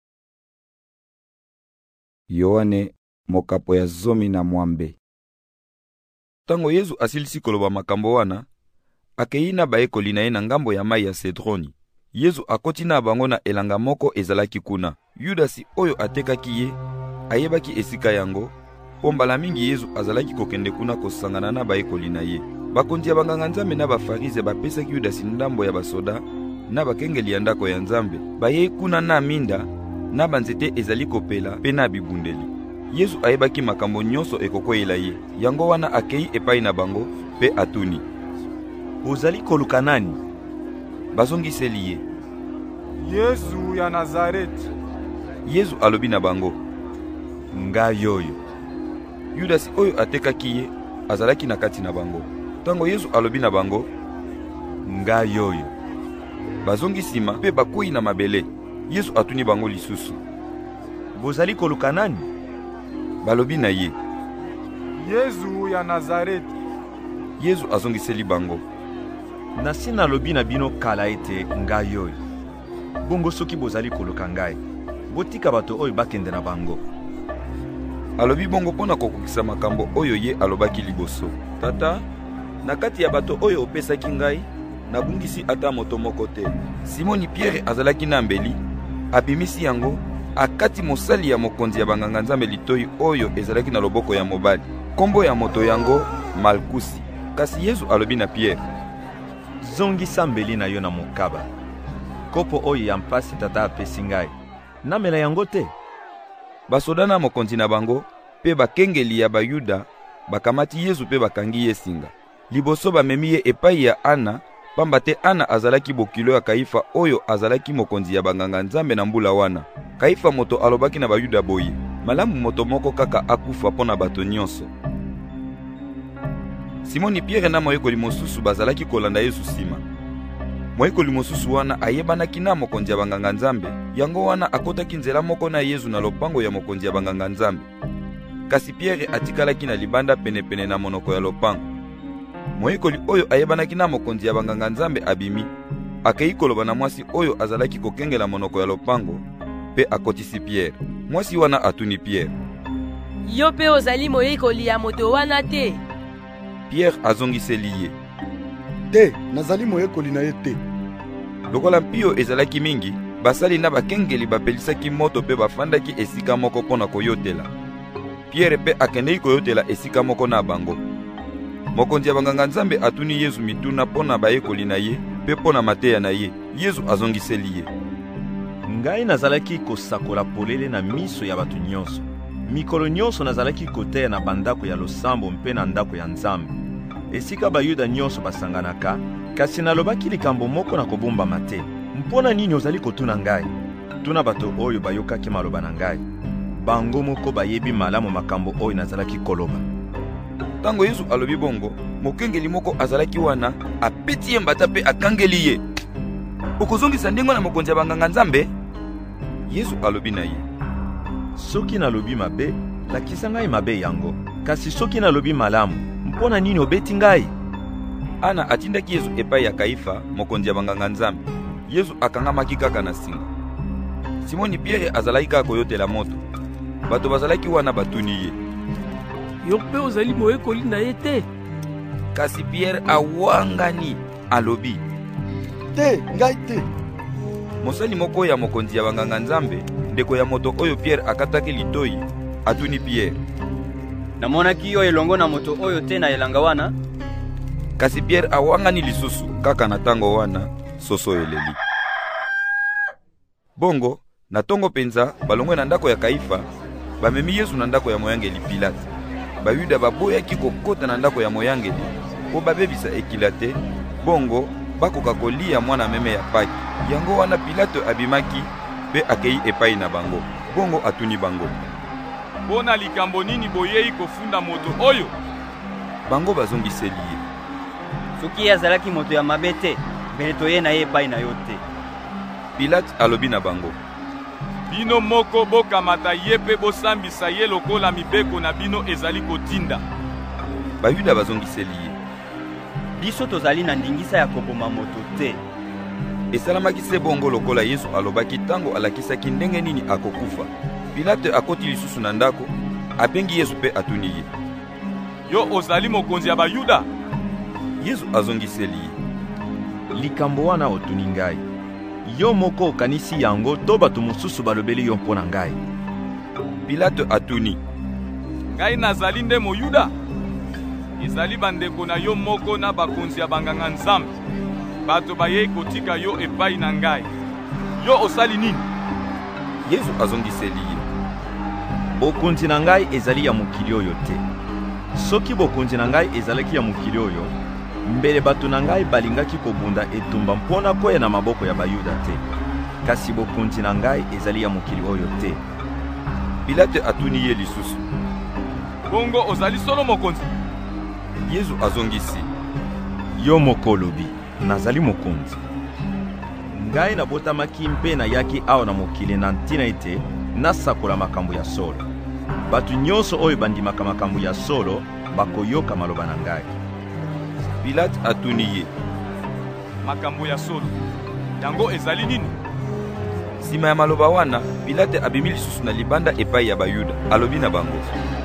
Yohane mokapo ya 17. Tango Yesu asilisi koloba makambo wana, akei na baekoli na ye na ngambo ya mai ya Cedroni. Yesu akoti na bango na elanga moko ezalaki kuna. Yudasi oyo atekaki ye, ayebaki esika yango, mpo mbala mingi Yesu azalaki kokende kuna kosangana na bayekoli na ye. Bakonzi ya banganga-nzambe na bafarize bapesaki Yudasi ndambo ya basoda na bakengeli ya ndako ya Nzambe. Bayei kuna na minda na banzete ezali kopela mpe na bibundeli. Yesu ayebaki makambo nyonso ekokweyela ye. Yango wana akei epai na bango mpe atuni: Bozali koluka nani? Bazongiseli ye: Yesu ya Nazareti. Yesu alobi na bango: Ngai oyo. Yudasi oyo atekaki ye azalaki na kati na bango. Tango Yesu alobi na bango: Ngai oyo, bazongi nsima mpe bakwei na mabele. Yesu atuni bango lisusu: Bozali koluka nani? Balobi na ye: Yesu ya Nazareti. Yesu azongiseli bango: Nasi nalobi na bino kala ete ngai oyo. Bongo soki bozali koluka ngai, botika bato oyo bakende na bango. Alobi bongo mpona kokokisa makambo oyo ye alobaki liboso: Tata, na kati ya bato oyo opesaki ngai, nabungisi ata moto moko te. Simoni Pierre azalaki na mbeli, abimisi yango, akati mosali ya mokonzi ya banganga-nzambe litoyi oyo ezalaki na loboko ya mobali. Kombo ya moto yango Malkusi. Kasi Yesu alobi na Pierre: Zongisa mbeli na yo na mokaba. Kopo oyo ya mpasi tata apesi ngai, namela yango te. Basoda na mokonzi na bango mpe bakengeli ya Bayuda bakamati Yesu mpe bakangi ye singa. Liboso bamemi ye epai ya Ana, pamba te Ana azalaki bokilo ya Kaifa oyo azalaki mokonzi ya banganga-nzambe na mbula wana. Kaifa moto alobaki na Bayuda boye: malamu moto moko kaka akufa mpo na bato nyonso. Simoni Pierre na moyekoli mosusu bazalaki kolanda Yesu nsima. Moyekoli mosusu wana ayebanaki na mokonzi ya banganga-nzambe, yango wana akotaki nzela moko na Yesu na lopango ya mokonzi ya banganga-nzambe. Kasi Pierre atikalaki na libanda penepene na monoko ya lopango. Moyekoli oyo ayebanaki na mokonzi ya banganga-nzambe abimi, akei koloba na mwasi oyo azalaki kokengela monoko ya lopango, mpe akotisi Pierre. Mwasi wana atuni Pierre: Yo mpe ozali moyekoli ya moto wana te? Pierre azongiseli ye: Te, nazali moyekoli na ye te. Lokola mpio ezalaki mingi, basali na bakengeli bapelisaki moto mpe bafandaki esika moko mpona koyotela. Pierre mpe akendeki koyotela esika moko na bango. Mokonzi ya banganga-nzambe atuni Yesu mituna mpona bayekoli na ye mpe mpona mateya na ye. Yesu azongiseli ye: Ngai nazalaki kosakola polele na miso ya bato nyonso. Mikolo nyonso nazalaki koteya na bandako ya losambo mpe na ndako ya Nzambe, esika Bayuda nyonso basanganaka. Kasi nalobaki likambo moko na kobombama te. Mpona nini ozali kotuna ngai? Tuna bato oyo bayokaki maloba na ngai. Bango moko bayebi malamu makambo oyo nazalaki koloba. Tango Yesu alobi bongo, mokengeli moko azalaki wana apeti ye mbata mpe akangeli ye: Okozongisa ndenge na mokonzi ya banganga-nzambe? Yesu alobi na ye: Soki nalobi mabe, lakisa ngai mabe yango. Kasi soki nalobi malamu, mpona nini obeti ngai? Ana atindaki Yesu epai ya Kaifa, mokonzi ya banganga-nzambe. Yesu akangamaki kaka na singa. Simoni Pierre azalaki kaka koyotela moto. Bato bazalaki wana batuni ye: Yo mpe ozali moyekoli na ye te? Kasi Pierre awangani alobi: Te, ngai te. Mosali moko ya mokonzi ya banganga-nzambe, ndeko ya moto oyo Pierre akataki litoyi, atuni Pierre: Namonaki yo elongo na moto oyo te na elanga wana? Kasi Pierre awangani lisusu kaka na tango wana soso eleli. Bongo na tongo penza balongwe na ndako ya Kaifa, bamemi Yesu na ndako ya moyangeli Pilate. Bayuda baboyaki kokota na ndako ya moyangeli po babebisa ekila te, bongo bakoka kolia mwana meme ya Paki. Yango wana Pilate abimaki mpe akei epai na bango. Bongo atuni bango: Mpona likambo nini boyei kofunda moto oyo? Bango bazongiseli ye: Soki azalaki moto ya mabe te, mbele toye na ye epai na yo te. Pilate alobi na bango: Bino moko bokamata ye mpe bosambisa ye lokola mibeko na bino ezali kotinda. Bayuda bazongiseli ye: Biso tozali na ndingisa ya koboma moto te. Esalamaki se bongo lokola Yesu alobaki tango alakisaki ndenge nini akokufa. Pilate akoti lisusu na ndako, abengi Yesu mpe atuni ye: Yo ozali mokonzi ya Bayuda? Yesu azongiseli ye: Likambo wana otuni ngai, yo moko okanisi yango to bato mosusu balobeli yo mpo na ngai? Pilate atuni: ngai nazali nde moyuda? Ezali bandeko na yo moko na bakonzi ya banganga nzambe bato bayei kotika yo epai na ngai. Yo osali nini? Yesu azongiseli ye, bokonzi na ngai ezali ya mokili oyo te. Soki bokonzi na ngai ezalaki ya mokili oyo, mbele bato na ngai balingaki kobunda etumba mpona koya na maboko ya bayuda te. Kasi bokonzi na ngai ezali ya mokili oyo te. Pilate atuni ye lisusu, bongo ozali solo mokonzi? Yesu azongisi, yo moko olobi nazali mokonzi. Ngai nabotamaki mpe nayaki awa na mokili na ntina ete nasakola makambo ya solo. Bato nyonso oyo bandimaka makambo ya solo bakoyoka maloba na ngai. Pilate atuni ye, makambo ya solo yango ezali nini? Sima ya maloba wana, Pilate abimi lisusu na libanda epai ya bayuda, alobi na bango,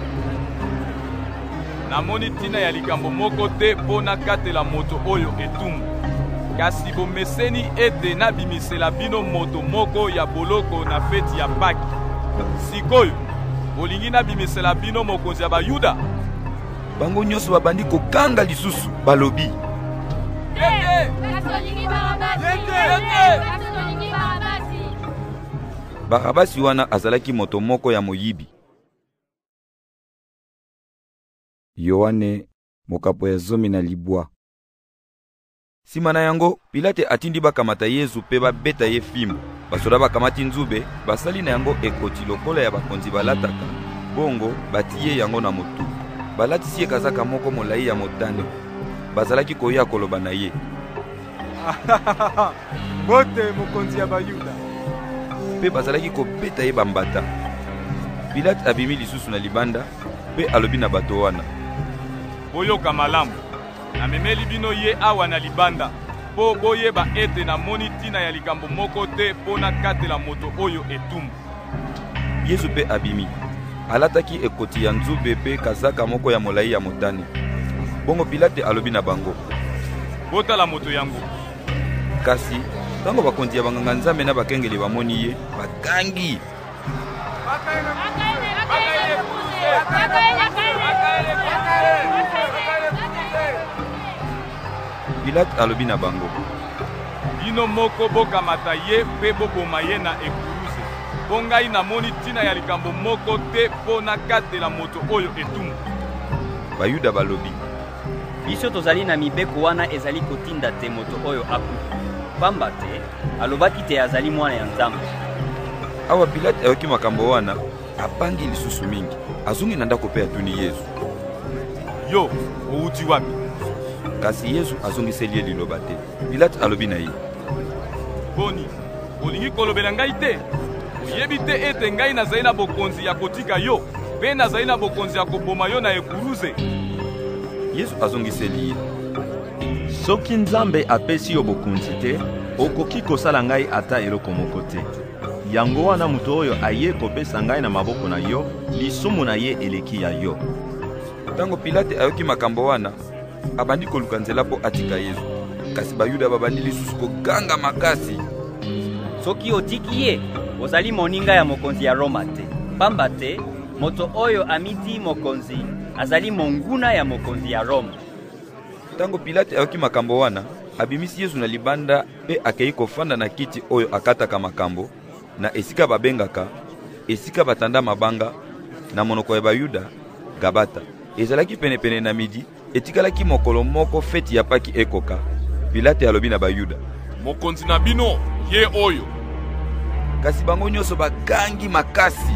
namoni tina ya likambo moko te mpo nakatela moto oyo etumbu. Kasi bomeseni ete nabimisela bino moto moko ya boloko na feti ya Paki. Sikoyo bolingi nabimisela bino mokonzi ya bayuda? Bango nyonso babandi kokanga lisusu, balobi, Barabasi wana azalaki moto moko ya moyibi. Yohane mokapo ya 12. Sima na yango, Pilate atindi bakamata Yesu pe babeta ye fimbo. Basoda bakamati nzube, basali na yango ekoti lokola ya bakonzi balataka. Bongo batiye yango na motu. Balatisi ye kazaka moko molai ya motane. Bazalaki koya koloba na ye, bote mokonzi ya bayuda. Pe bazalaki kobeta ye bambata. Pilate abimi lisusu na libanda pe alobi na bato wana, boyoka malamu, namemeli bino ye awa na libanda po boyeba ete namoni tina ya likambo moko te po nakatela moto oyo etumbu. Yesu pe abimi, alataki ekoti ya nzube pe kazaka moko ya molai ya motane. Bongo Pilate alobi na bango, botala moto yango. Kasi tango bakonzi ya banganga nzambe na bakengeli bamoni ye, bakangi, Pilate alobi na bango, bino moko bokamata ye pe boboma ye na ekuruze. Bongai namoni tina ya likambo moko te po nakatela moto oyo etumbu. Bayuda balobi, biso tozali na mibeko wana ezali kotinda te moto oyo akufa. Pamba te alobaki te azali mwana ya Nzambe. Awa Pilate ayoki makambo wana, apangi lisusu mingi. Azungi na ndako pe atuni Yesu, yo outi wapi? Kasi Yesu azongiseli ye liloba te. Pilate alobi na ye, boni olingi kolobela ngai te? Oyebi te ete ngai nazali na bokonzi ya kotika yo pe nazali na bokonzi ya koboma yo na ekuruze? Yesu azongiseli ye, soki Nzambe apesi yo bokonzi te, okoki kosala ngai ata eloko moko te. Yango wana moto oyo aye kopesa ngai na maboko na yo, lisumu na ye eleki ya yo. Tango Pilate ayoki makambo wana, abandi koluka nzela po atika Yesu. Kasi bayuda babandi lisusu koganga makasi, soki otiki ye, ozali moninga ya mokonzi ya Roma te. Pamba te moto oyo amiti mokonzi azali monguna ya mokonzi ya Roma. Tango Pilate ayoki makambo wana, abimisi Yesu na libanda pe akei kofanda na kiti oyo akataka makambo, na esika babengaka esika batanda mabanga na monoko ya bayuda Gabata. Ezalaki penepene na midi, etikalaki mokolo moko feti ya Paki ekoka. Pilate alobi na bayuda, mokonzi na bino ye oyo. Kasi bango nyonso bagangi makasi,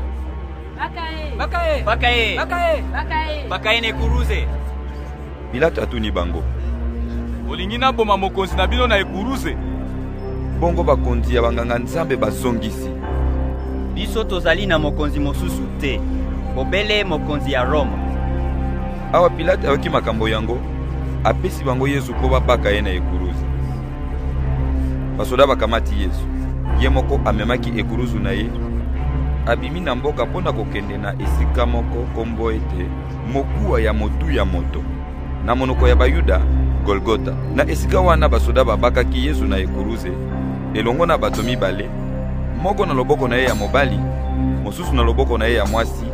bakaye ne kuruze. Pilate atuni bango, olingi naboma mokonzi na bino na ekuruze? Bongo bakonzi ya banganga nzambe bazongisi, biso tozali na mokonzi mosusu te, bobele mokonzi ya Roma. Awa Pilate ayoki makambo yango, apesi bango Yesu po babaka ye na ekuruzi. Basoda bakamati Yesu, ye moko amemaki ekuruzu na ye, abimi na mboka pona kokende na esika moko kombo ete mokuwa ya motu ya moto, na monoko ya bayuda Golgota. Na esika wana basoda babakaki Yesu na ekuruze, elongo na bato mibale, moko na loboko na ye ya mobali, mosusu na loboko na ye ya mwasi,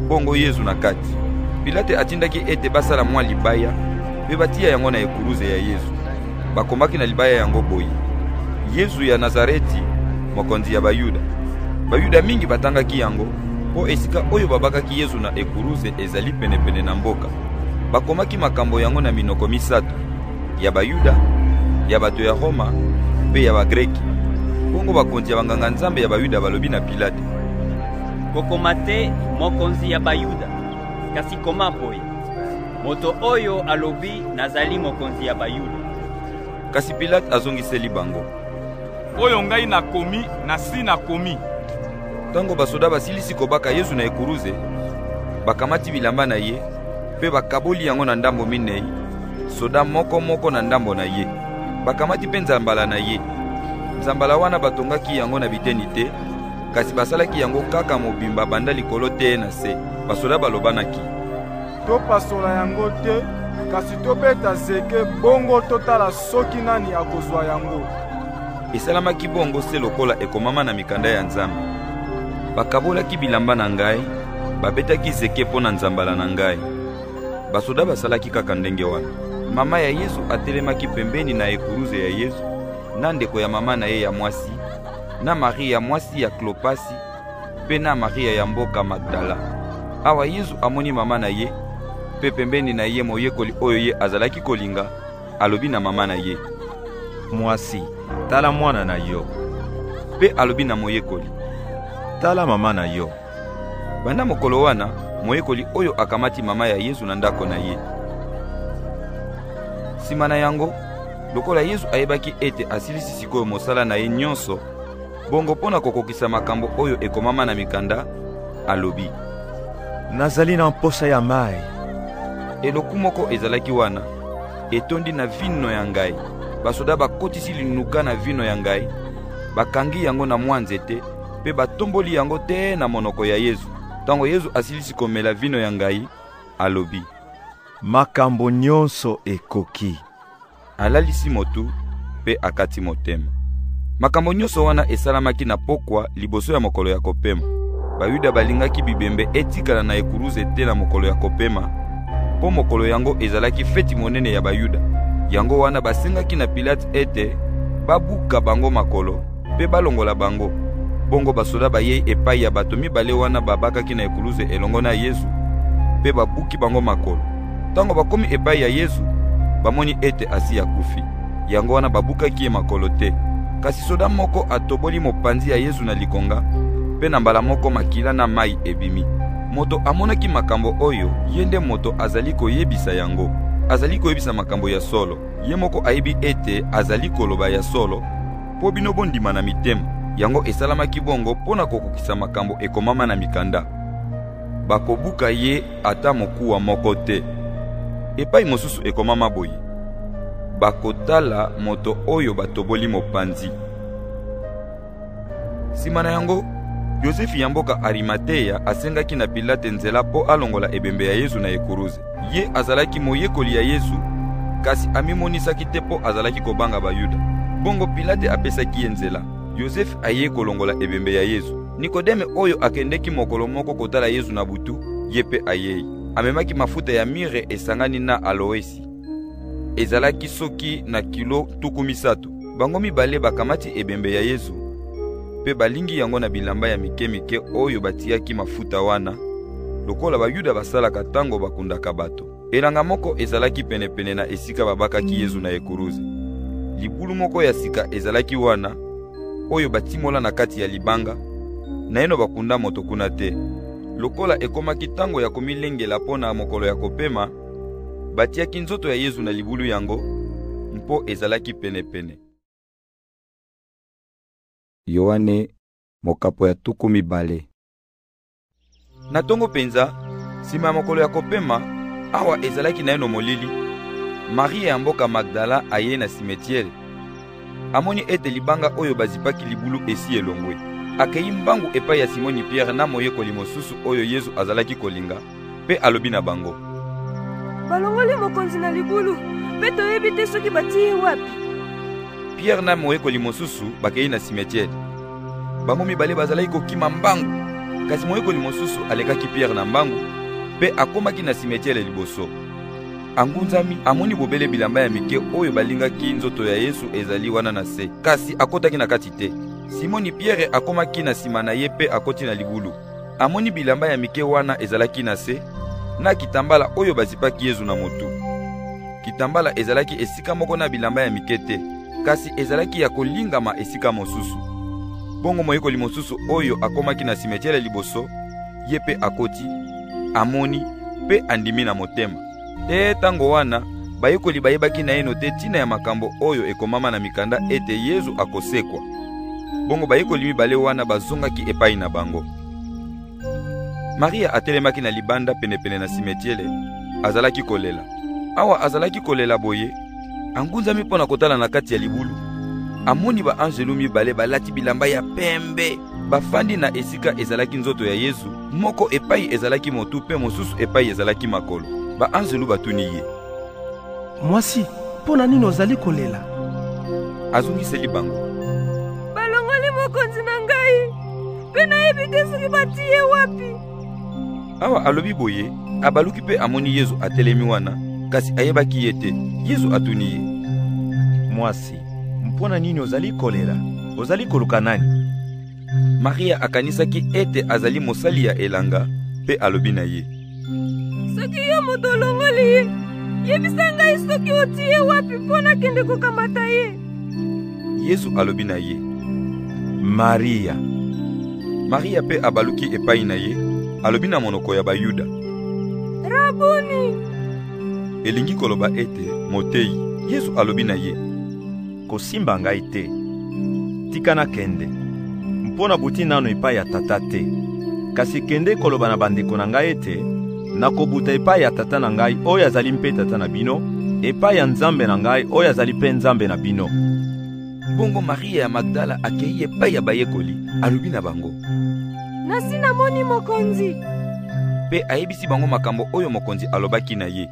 bongo Yesu na kati. Pilate atindaki ete basala mwa libaya mpe batia yango na ekuruze ya Yesu. Bakombaki na libaya yango boye: Yesu ya Nazareti, mokonzi ya Bayuda. Bayuda mingi batangaki yango po esika oyo babakaki Yesu na ekuruze ezali penepene na mboka. Bakomaki makambo yango na minoko misato: ya Bayuda, ya bato ya Roma, mpe ya Bagreki. Bongo bakonzi ya banganga nzambe ya Bayuda balobi na Pilate: kokoma te mokonzi ya Bayuda, kasi koma boye: moto oyo alobi nazali mokonzi ya Bayuda. Kasi Pilate azongiseli bango: oyo ngai nakomi nasi nakomi. Tango basoda basilisi kobaka Yesu na ekuruze, bakamati bilamba na ye mpe bakaboli yango na ndambo minei, soda moko na ndambo na ye. Bakamati mpe nzambala na ye. Nzambala wana batongaki yango na biteni te, kasi basalaki yango kaka mobimba banda likolo te na se. Basoda balobanaki: topasola yango te, kasi tobeta zeke bongo totala soki nani akozwa yango. Esalamaki bongo se lokola ekomama na mikanda ya Nzambe. Bakabolaki bilamba na ngai, babetaki zeke mpo na nzambala na ngai. Basoda basalaki kaka ndenge wana. Mama ya Yesu atelemaki pembeni na ekuruze ya Yesu, na ndeko ya mama na ye ya mwasi, na Maria mwasi ya Klopasi, mpe na Maria ya mboka Magdala. Awa Yesu amoni mama na ye, mpe pembeni na ye moyekoli oyo ye azalaki kolinga, alobi na mama na ye: mwasi, tala mwana na yo. Mpe alobi na moyekoli: tala mama na yo. Banda mokolo wana, moyekoli oyo akamati mama ya Yesu na ndako na ye. Sima na yango, lokola Yesu ayebaki ete asilisi sikoyo mosala na ye nyonso, bongo mpona kokokisa makambo oyo ekomama na mikanda, alobi: nazali na mposa ya mai. Eloku moko ezalaki wana, etondi na vino ya ngai. Basoda bakotisi linuka na vino ya ngai, bakangi yango na mwa nzete, mpe batomboli yango te na monoko ya Yesu. Tango Yesu asilisi komela vino ya ngai, alobi: makambo nyonso ekoki. Alalisi motu mpe akati motema. Makambo nyonso wana esalamaki na pokwa liboso ya mokolo ya kopema. Bayuda balingaki bibembe etikala na ekuruze te na mokolo ya kopema, po mokolo yango ezalaki feti monene ya Bayuda. Yango wana basengaki na Pilate ete babuka bango makolo mpe balongola bango. Bongo basoda bayei epai ya bato mibale wana babakaki na ekuruze elongo na Yesu, mpe babuki bango makolo. Tango bakomi epai ya Yesu, bamoni ete asi akufi. Yango wana babukaki ye makolo te. Kasi soda moko atoboli mopanzi ya Yesu na likonga, mpe na mbala moko makila na mai ebimi. Moto amonaki makambo oyo, ye nde moto azali koyebisa yango. Azali koyebisa makambo ya solo. Ye moko ayebi ete azali koloba ya solo, po bino bondima na mitema. Yango esalamaki bongo mpona kokokisa makambo ekomama na mikanda: bakobuka ye ata mokuwa moko te. Epai mosusu ekomama boye: bakotala moto oyo batoboli mopanzi. Sima na yango, Yosefi ya mboka Arimateya asengaki na Pilate nzela po alongola ebembe ya Yesu na ekuruze. Ye azalaki moyekoli ya Yesu, kasi amimonisaki te po azalaki kobanga Bayuda. Bongo Pilate apesaki ye nzela. Yosefi aye kolongola ebembe ya Yesu. Nikodeme oyo akendeki mokolo moko kotala Yesu na butu, ye pe ayei. Amemaki mafuta ya mire esangani na aloesi. Ezalaki soki na kilo 30. Bango mibale bakamati ebembe ya Yesu, pe balingi yango na bilamba ya mike oyo batiaki mafuta wana, lokola Bayuda basalaka tango bakundaka bato. Elanga moko ezalaki penepene na esika babakaki Yesu na ekuruze. Libulu moko ya sika ezalaki wana, oyo batimola na kati ya libanga, na eno bakunda moto kuna te. Lokola ekomaki tango ya komilengela pona mokolo ya kopema, batiaki nzoto ya Yesu na libulu yango, mpo ezalaki penepene. Yohane mokapo ya 12. Na tongo penza, sima ya mokolo ya kopema, awa ezalaki na eno molili, Maria ya mboka Magdala aye na simetiere. Amoni ete libanga oyo bazipaki libulu esi elongwe. Akei mbangu epai ya Simoni Pierre na moyekoli mosusu oyo Yesu azalaki kolinga, pe alobi na bango: balongoli mokonzi na libulu, pe toyebi te soki batie wapi. Pierre na moyekoli mosusu bakei na simetiere. Bango mibale bazalaki kokima mbangu, kasi moyekoli mosusu alekaki Pierre na mbangu mpe akomaki na simetiele liboso. Angunzami amoni bobele bilamba ya mike oyo balingaki nzoto ya Yesu ezali wana na se, kasi akotaki na kati te. Simoni Pierre akomaki na nsima na ye mpe akoti na libulu. Amoni bilamba ya mike wana ezalaki na se, na kitambala oyo bazipaki Yesu na motu. Kitambala ezalaki esika moko na bilamba ya mike te, kasi ezalaki ya kolingama esika mosusu. Bongo moyekoli mosusu oyo akomaki na simetiele liboso, ye mpe akoti, amoni mpe andimi na motema. Tango wana bayekoli bayebaki na eno te tina ya makambo oyo ekomama na mikanda ete Yesu akosekwa. Bongo bayekoli mibale wana bazongaki epai na bango. Maria atelemaki na libanda penepene na simetiele, azalaki kolela. Awa azalaki kolela boye, angunzami mpona kotala na kati ya libulu. Amoni ba angelu mibale balati bilamba ya pembe, bafandi na esika ezalaki nzoto ya Yesu, moko epai ezalaki motu pe mosusu epai ezalaki makolo. Ba angelu batuni ye, mwasi, mpona nini ozali kolela? Azongiseli bango, balongoli mokonzi na ngai, mpe nayebi te soki batie wapi. Awa alobi boye, abaluki pe amoni Yesu atelemi wana, kasi ayebaki ye te. Yesu atuni ye, mwasi, mpona nini ozali kolela? Ozali koluka nani? Maria akanisaki ete azali mosali ya elanga, pe alobi na ye, soki yo moto olongoli ye, yebisa ngai soki otie wapi mpona kende kokamata ye. Yesu alobi na ye, Maria. Maria pe abaluki epai na ye, alobi na monoko ya Bayuda, Rabuni. Elingi koloba ete motei. Yesu alobi na ye, kosimba ngai te, tika na kende, mpona buti nano epai ya tata te, kasi kende koloba na bandeko na ngai ete nakobuta epai ya tata na ngai oyo azali mpe tata na bino, epai ya Nzambe na ngai oyo azali mpe Nzambe na bino. Bongo Maria ya Magdala akei epai ya bayekoli, alobi na bango, nasi namoni mokonzi. Pe ayebisi bango makambo oyo mokonzi alobaki na ye.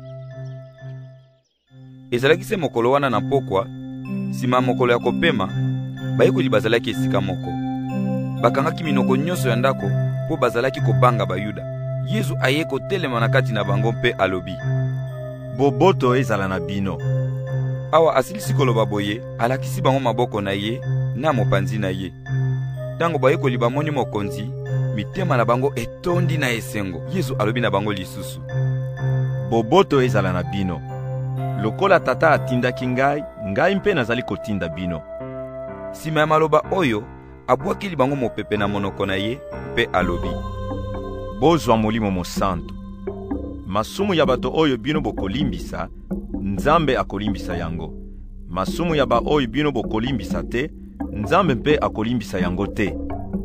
Ezalaki se mokolo wana na pokwa, sima mokolo ya kopema, bayekoli bazalaki esika moko. Bakangaki minoko nyonso ya ndako po bazalaki kobanga Bayuda. Yesu aye kotelema na kati na bango mpe alobi, boboto ezala na bino. Awa asilisi koloba boye, alakisi bango maboko na ye na mopanzi na ye. Tango bayekoli bamoni mokonzi, mitema na bango etondi na esengo. Yesu alobi na bango lisusu, boboto ezala na bino. Lokola tata atindaki ngai, ngai mpe nazali kotinda bino. Sima ya maloba oyo, abwakili bango mopepe na monoko na ye mpe alobi, bozwa molimo mosantu. Masumu ya bato oyo bino bokolimbisa, Nzambe akolimbisa yango. Masumu ya ba oyo bino bokolimbisa te, Nzambe mpe akolimbisa yango te.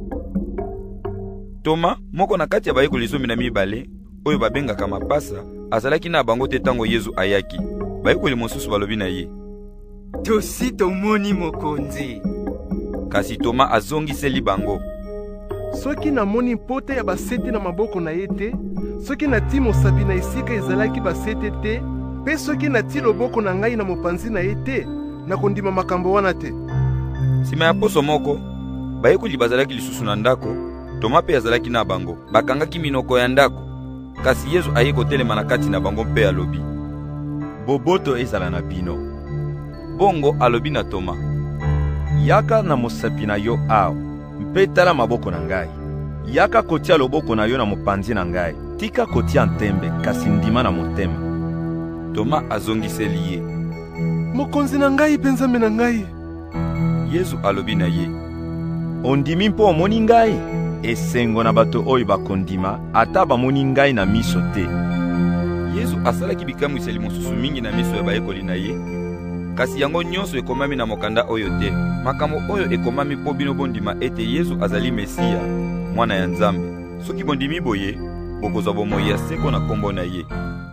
Toma, moko na kati ya bayekoli 12 oyo babengaka mapasa, azalaki na bango te tango Yesu ayaki. Bayekoli mosusu balobi na ye, tosi tomoni mokonzi. Kasi Toma azongiseli bango, soki namoni mpota ya basete na maboko na ye te, soki nati mosapi na esika ezalaki basete te, mpe soki nati loboko na ngai na mopanzi na ye te, nakondima makambo wana te. Sima ya poso moko, bayekoli bazalaki lisusu na ndako, Toma pe azalaki na bango. Bakangaki minoko ya ndako, kasi Yesu aye kotelema na kati na bango mpe alobi, boboto ezala na bino. Bongo alobi na Toma, yaka na mosapi na yo awa, mpe tala maboko na ngai. Yaka kotia loboko na yo na mopanzi na ngai, tika kotia ntembe, kasi ndima na motema. Toma azongiseli ye, mokonzi na ngai mpe Nzambe na ngai. Yesu alobi na ye, ondimi mpo omoni ngai? Esengo na bato oyo bakondima, ata bamoni ngai na miso te. Yesu asalaki bikamwiseli mosusu mingi na miso ya bayekoli na ye, kasi yango nyonso ekomami na mokanda oyo te. Makambo oyo ekomami mpo bino bondima ete Yesu azali Mesiya, mwana ya Nzambe. Soki bondimi boye, bokozwa bomoi ya seko na kombo na ye.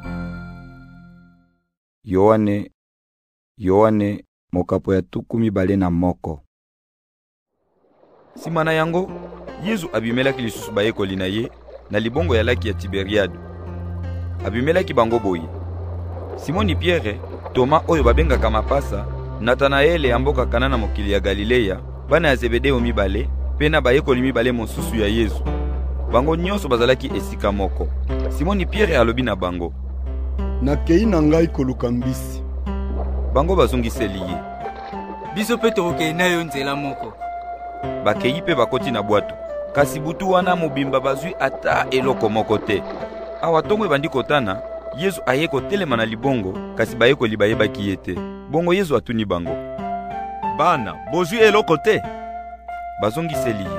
Yohane mokapo ya 21. Sima na yango, Yesu abimelaki lisusu bayekoli na ye na libongo ya laki ya Tiberiade. Abimelaki bango boye: Simoni Pierre, Toma oyo babengaka mapasa, Natanaele ya mboka Kana na mokili ya Galileya, bana ya Zebedeo mibale, pe na bayekoli mibale mosusu ya Yesu. bango nyonso bazalaki esika moko. Simoni Pierre alobi na bango: nakei na ngai koluka mbisi. Bango bazongiseli ye: biso mpe tokokei na yo nzela moko. Bakei mpe bakoti na bwato. Kasi butu wana mobimba bazwi ata eloko moko te. Awa ntongo ebandi kotana, Yesu aye kotelema na libongo, kasi bayekoli bayebaki ye te. Bongo Yesu atuni bango: bana, bozwi eloko te? Bazongiseli ye: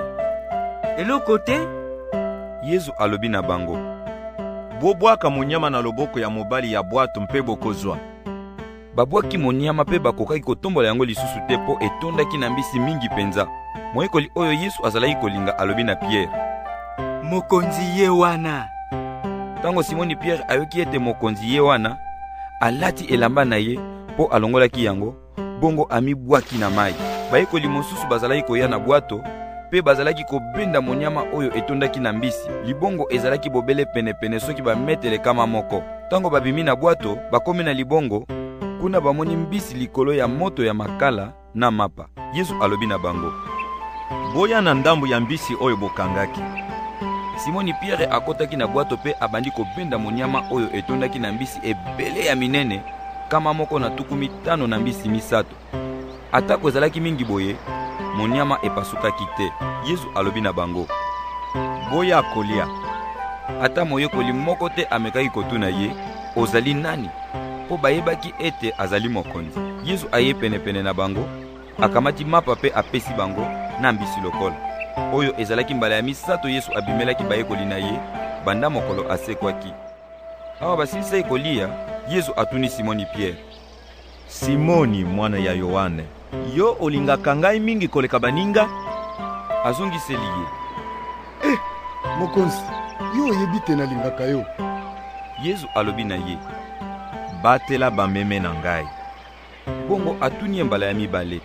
eloko te? Yesu alobi na bango: bobwaka monyama na loboko ya mobali ya bwato mpe bokozwa. Babwaki monyama mpe bakokaki kotombola yango lisusu te mpo etondaki na mbisi mingi penza. Moyekoli oyo Yesu azalaki kolinga alobi na Pierre: mokonzi ye wana. Tango Simoni Pierre ayoki ete mokonzi ye wana, alati elamba na ye mpo alongolaki yango, bongo amibwaki na mai. Bayekoli mosusu bazalaki koya na bwato mpe bazalaki kobenda monyama oyo etondaki na mbisi. Libongo ezalaki bobele penepene soki bametele kama moko. Tango babimi na bwato, bakomi na libongo, kuna bamoni mbisi likolo ya moto ya makala na mapa. Yesu alobi na bango: boya na ndambu ya mbisi oyo bokangaki. Simoni Pierre akotaki na bwato mpe abandi kobenda monyama oyo etondaki na mbisi ebele ya minene, kama moko na 50 na mbisi misato. Atako ezalaki mingi boye, monyama epasukaki te. Yesu alobi na bango: boya kolia. Ata moyekoli moko te amekaki kotuna ye: ozali nani? Po bayebaki ete azali mokonzi. Yesu aye penepene na bango, akamati mapa mpe apesi bango na mbisi lokola. Oyo ezalaki mbala ya misato Yesu abimelaki bayekoli na ye, banda mokolo asekwaki. Awa basilisaki kolia, Yesu atuni Simoni Pierre: Simoni mwana ya Yohane, yo olingaka ngai mingi koleka baninga? Azongiseli ye: mokonzi, yo oyebi te nalingaka yo. Yesu alobi na ye: batela bameme na ngai. Bongo atuni mbala ya mibale: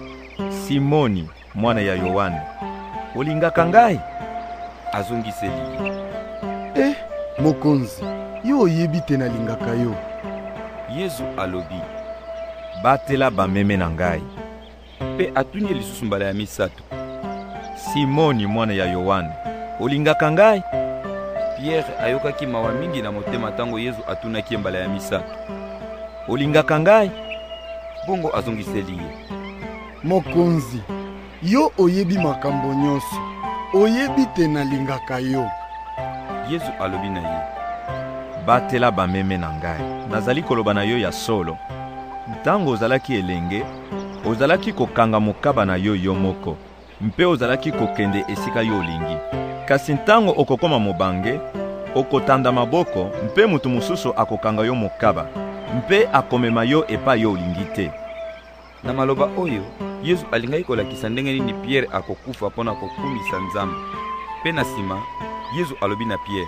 Simoni mwana ya Yohane, olingaka ngai? Azongiseli ye: mokonzi, yo oyebi te nalingaka yo. Yesu alobi: batela bameme na ngai. Mpe atuni lisusu mbala ya misato: Simoni mwana ya Yohane, olingaka ngai? Pierre ayokaki mawa mingi na motema tango Yesu atunaki mbala ya misato: olingaka ngai? Bongo azongiseli ye: mokonzi, yo oyebi makambo nyonso, oyebi te nalingaka yo. Yesu alobi na ye: batela bameme na ngai. Nazali koloba na yo ya solo. Ntango ozalaki elenge, ozalaki kokanga mokaba na yo yo moko, mpe ozalaki kokende esika yo olingi. Kasi ntango okokoma mobange, okotanda maboko, mpe mutu mosusu akokanga yo mokaba, mpe akomema yo epai yo olingi te. Na maloba oyo, Yesu alingaki kolakisa ndenge nini Pierre akokufa mpona kokumisa Nzambe. Mpe na nsima, Yesu alobi na Pierre: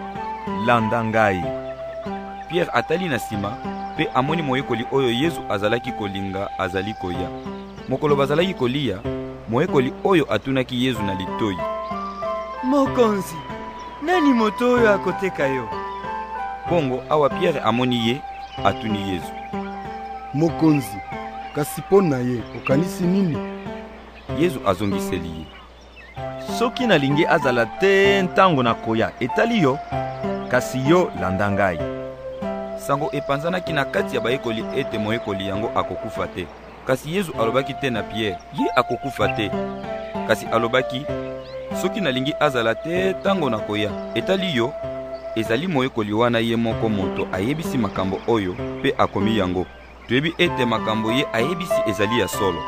landa ngai. Pierre atali na nsima mpe amoni moyekoli oyo Yesu azalaki kolinga azali koya. Mokolo bazalaki kolia, moyekoli oyo atunaki Yesu na litoyi: mokonzi, nani moto oyo akoteka yo? Bongo awa Pierre amoni ye, atuni Yesu: mokonzi, kasi mpo na ye okanisi nini? Yesu azongiseli ye: soki nalingi azala te ntango nakoya etali yo, kasi yo landa ngai. Sango epanzanaki na kati ya bayekoli ete moyekoli yango akokufa te. Kasi Yesu alobaki te na Pierre: ye akokufa te. Kasi alobaki: soki nalingi azala te ntango nakoya etali yo, ezali moyekoli wana ye moko moto ayebisi makambo oyo mpe akomi yango. Toyebi ete makambo ye ayebisi ezali ya solo.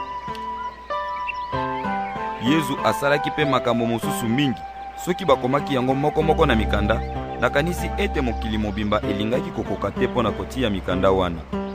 Yesu asalaki mpe makambo mosusu mingi. Soki bakomaki yango moko na mikanda, nakanisi ete mokili mobimba elingaki kokoka te mpo na kotia mikanda wana.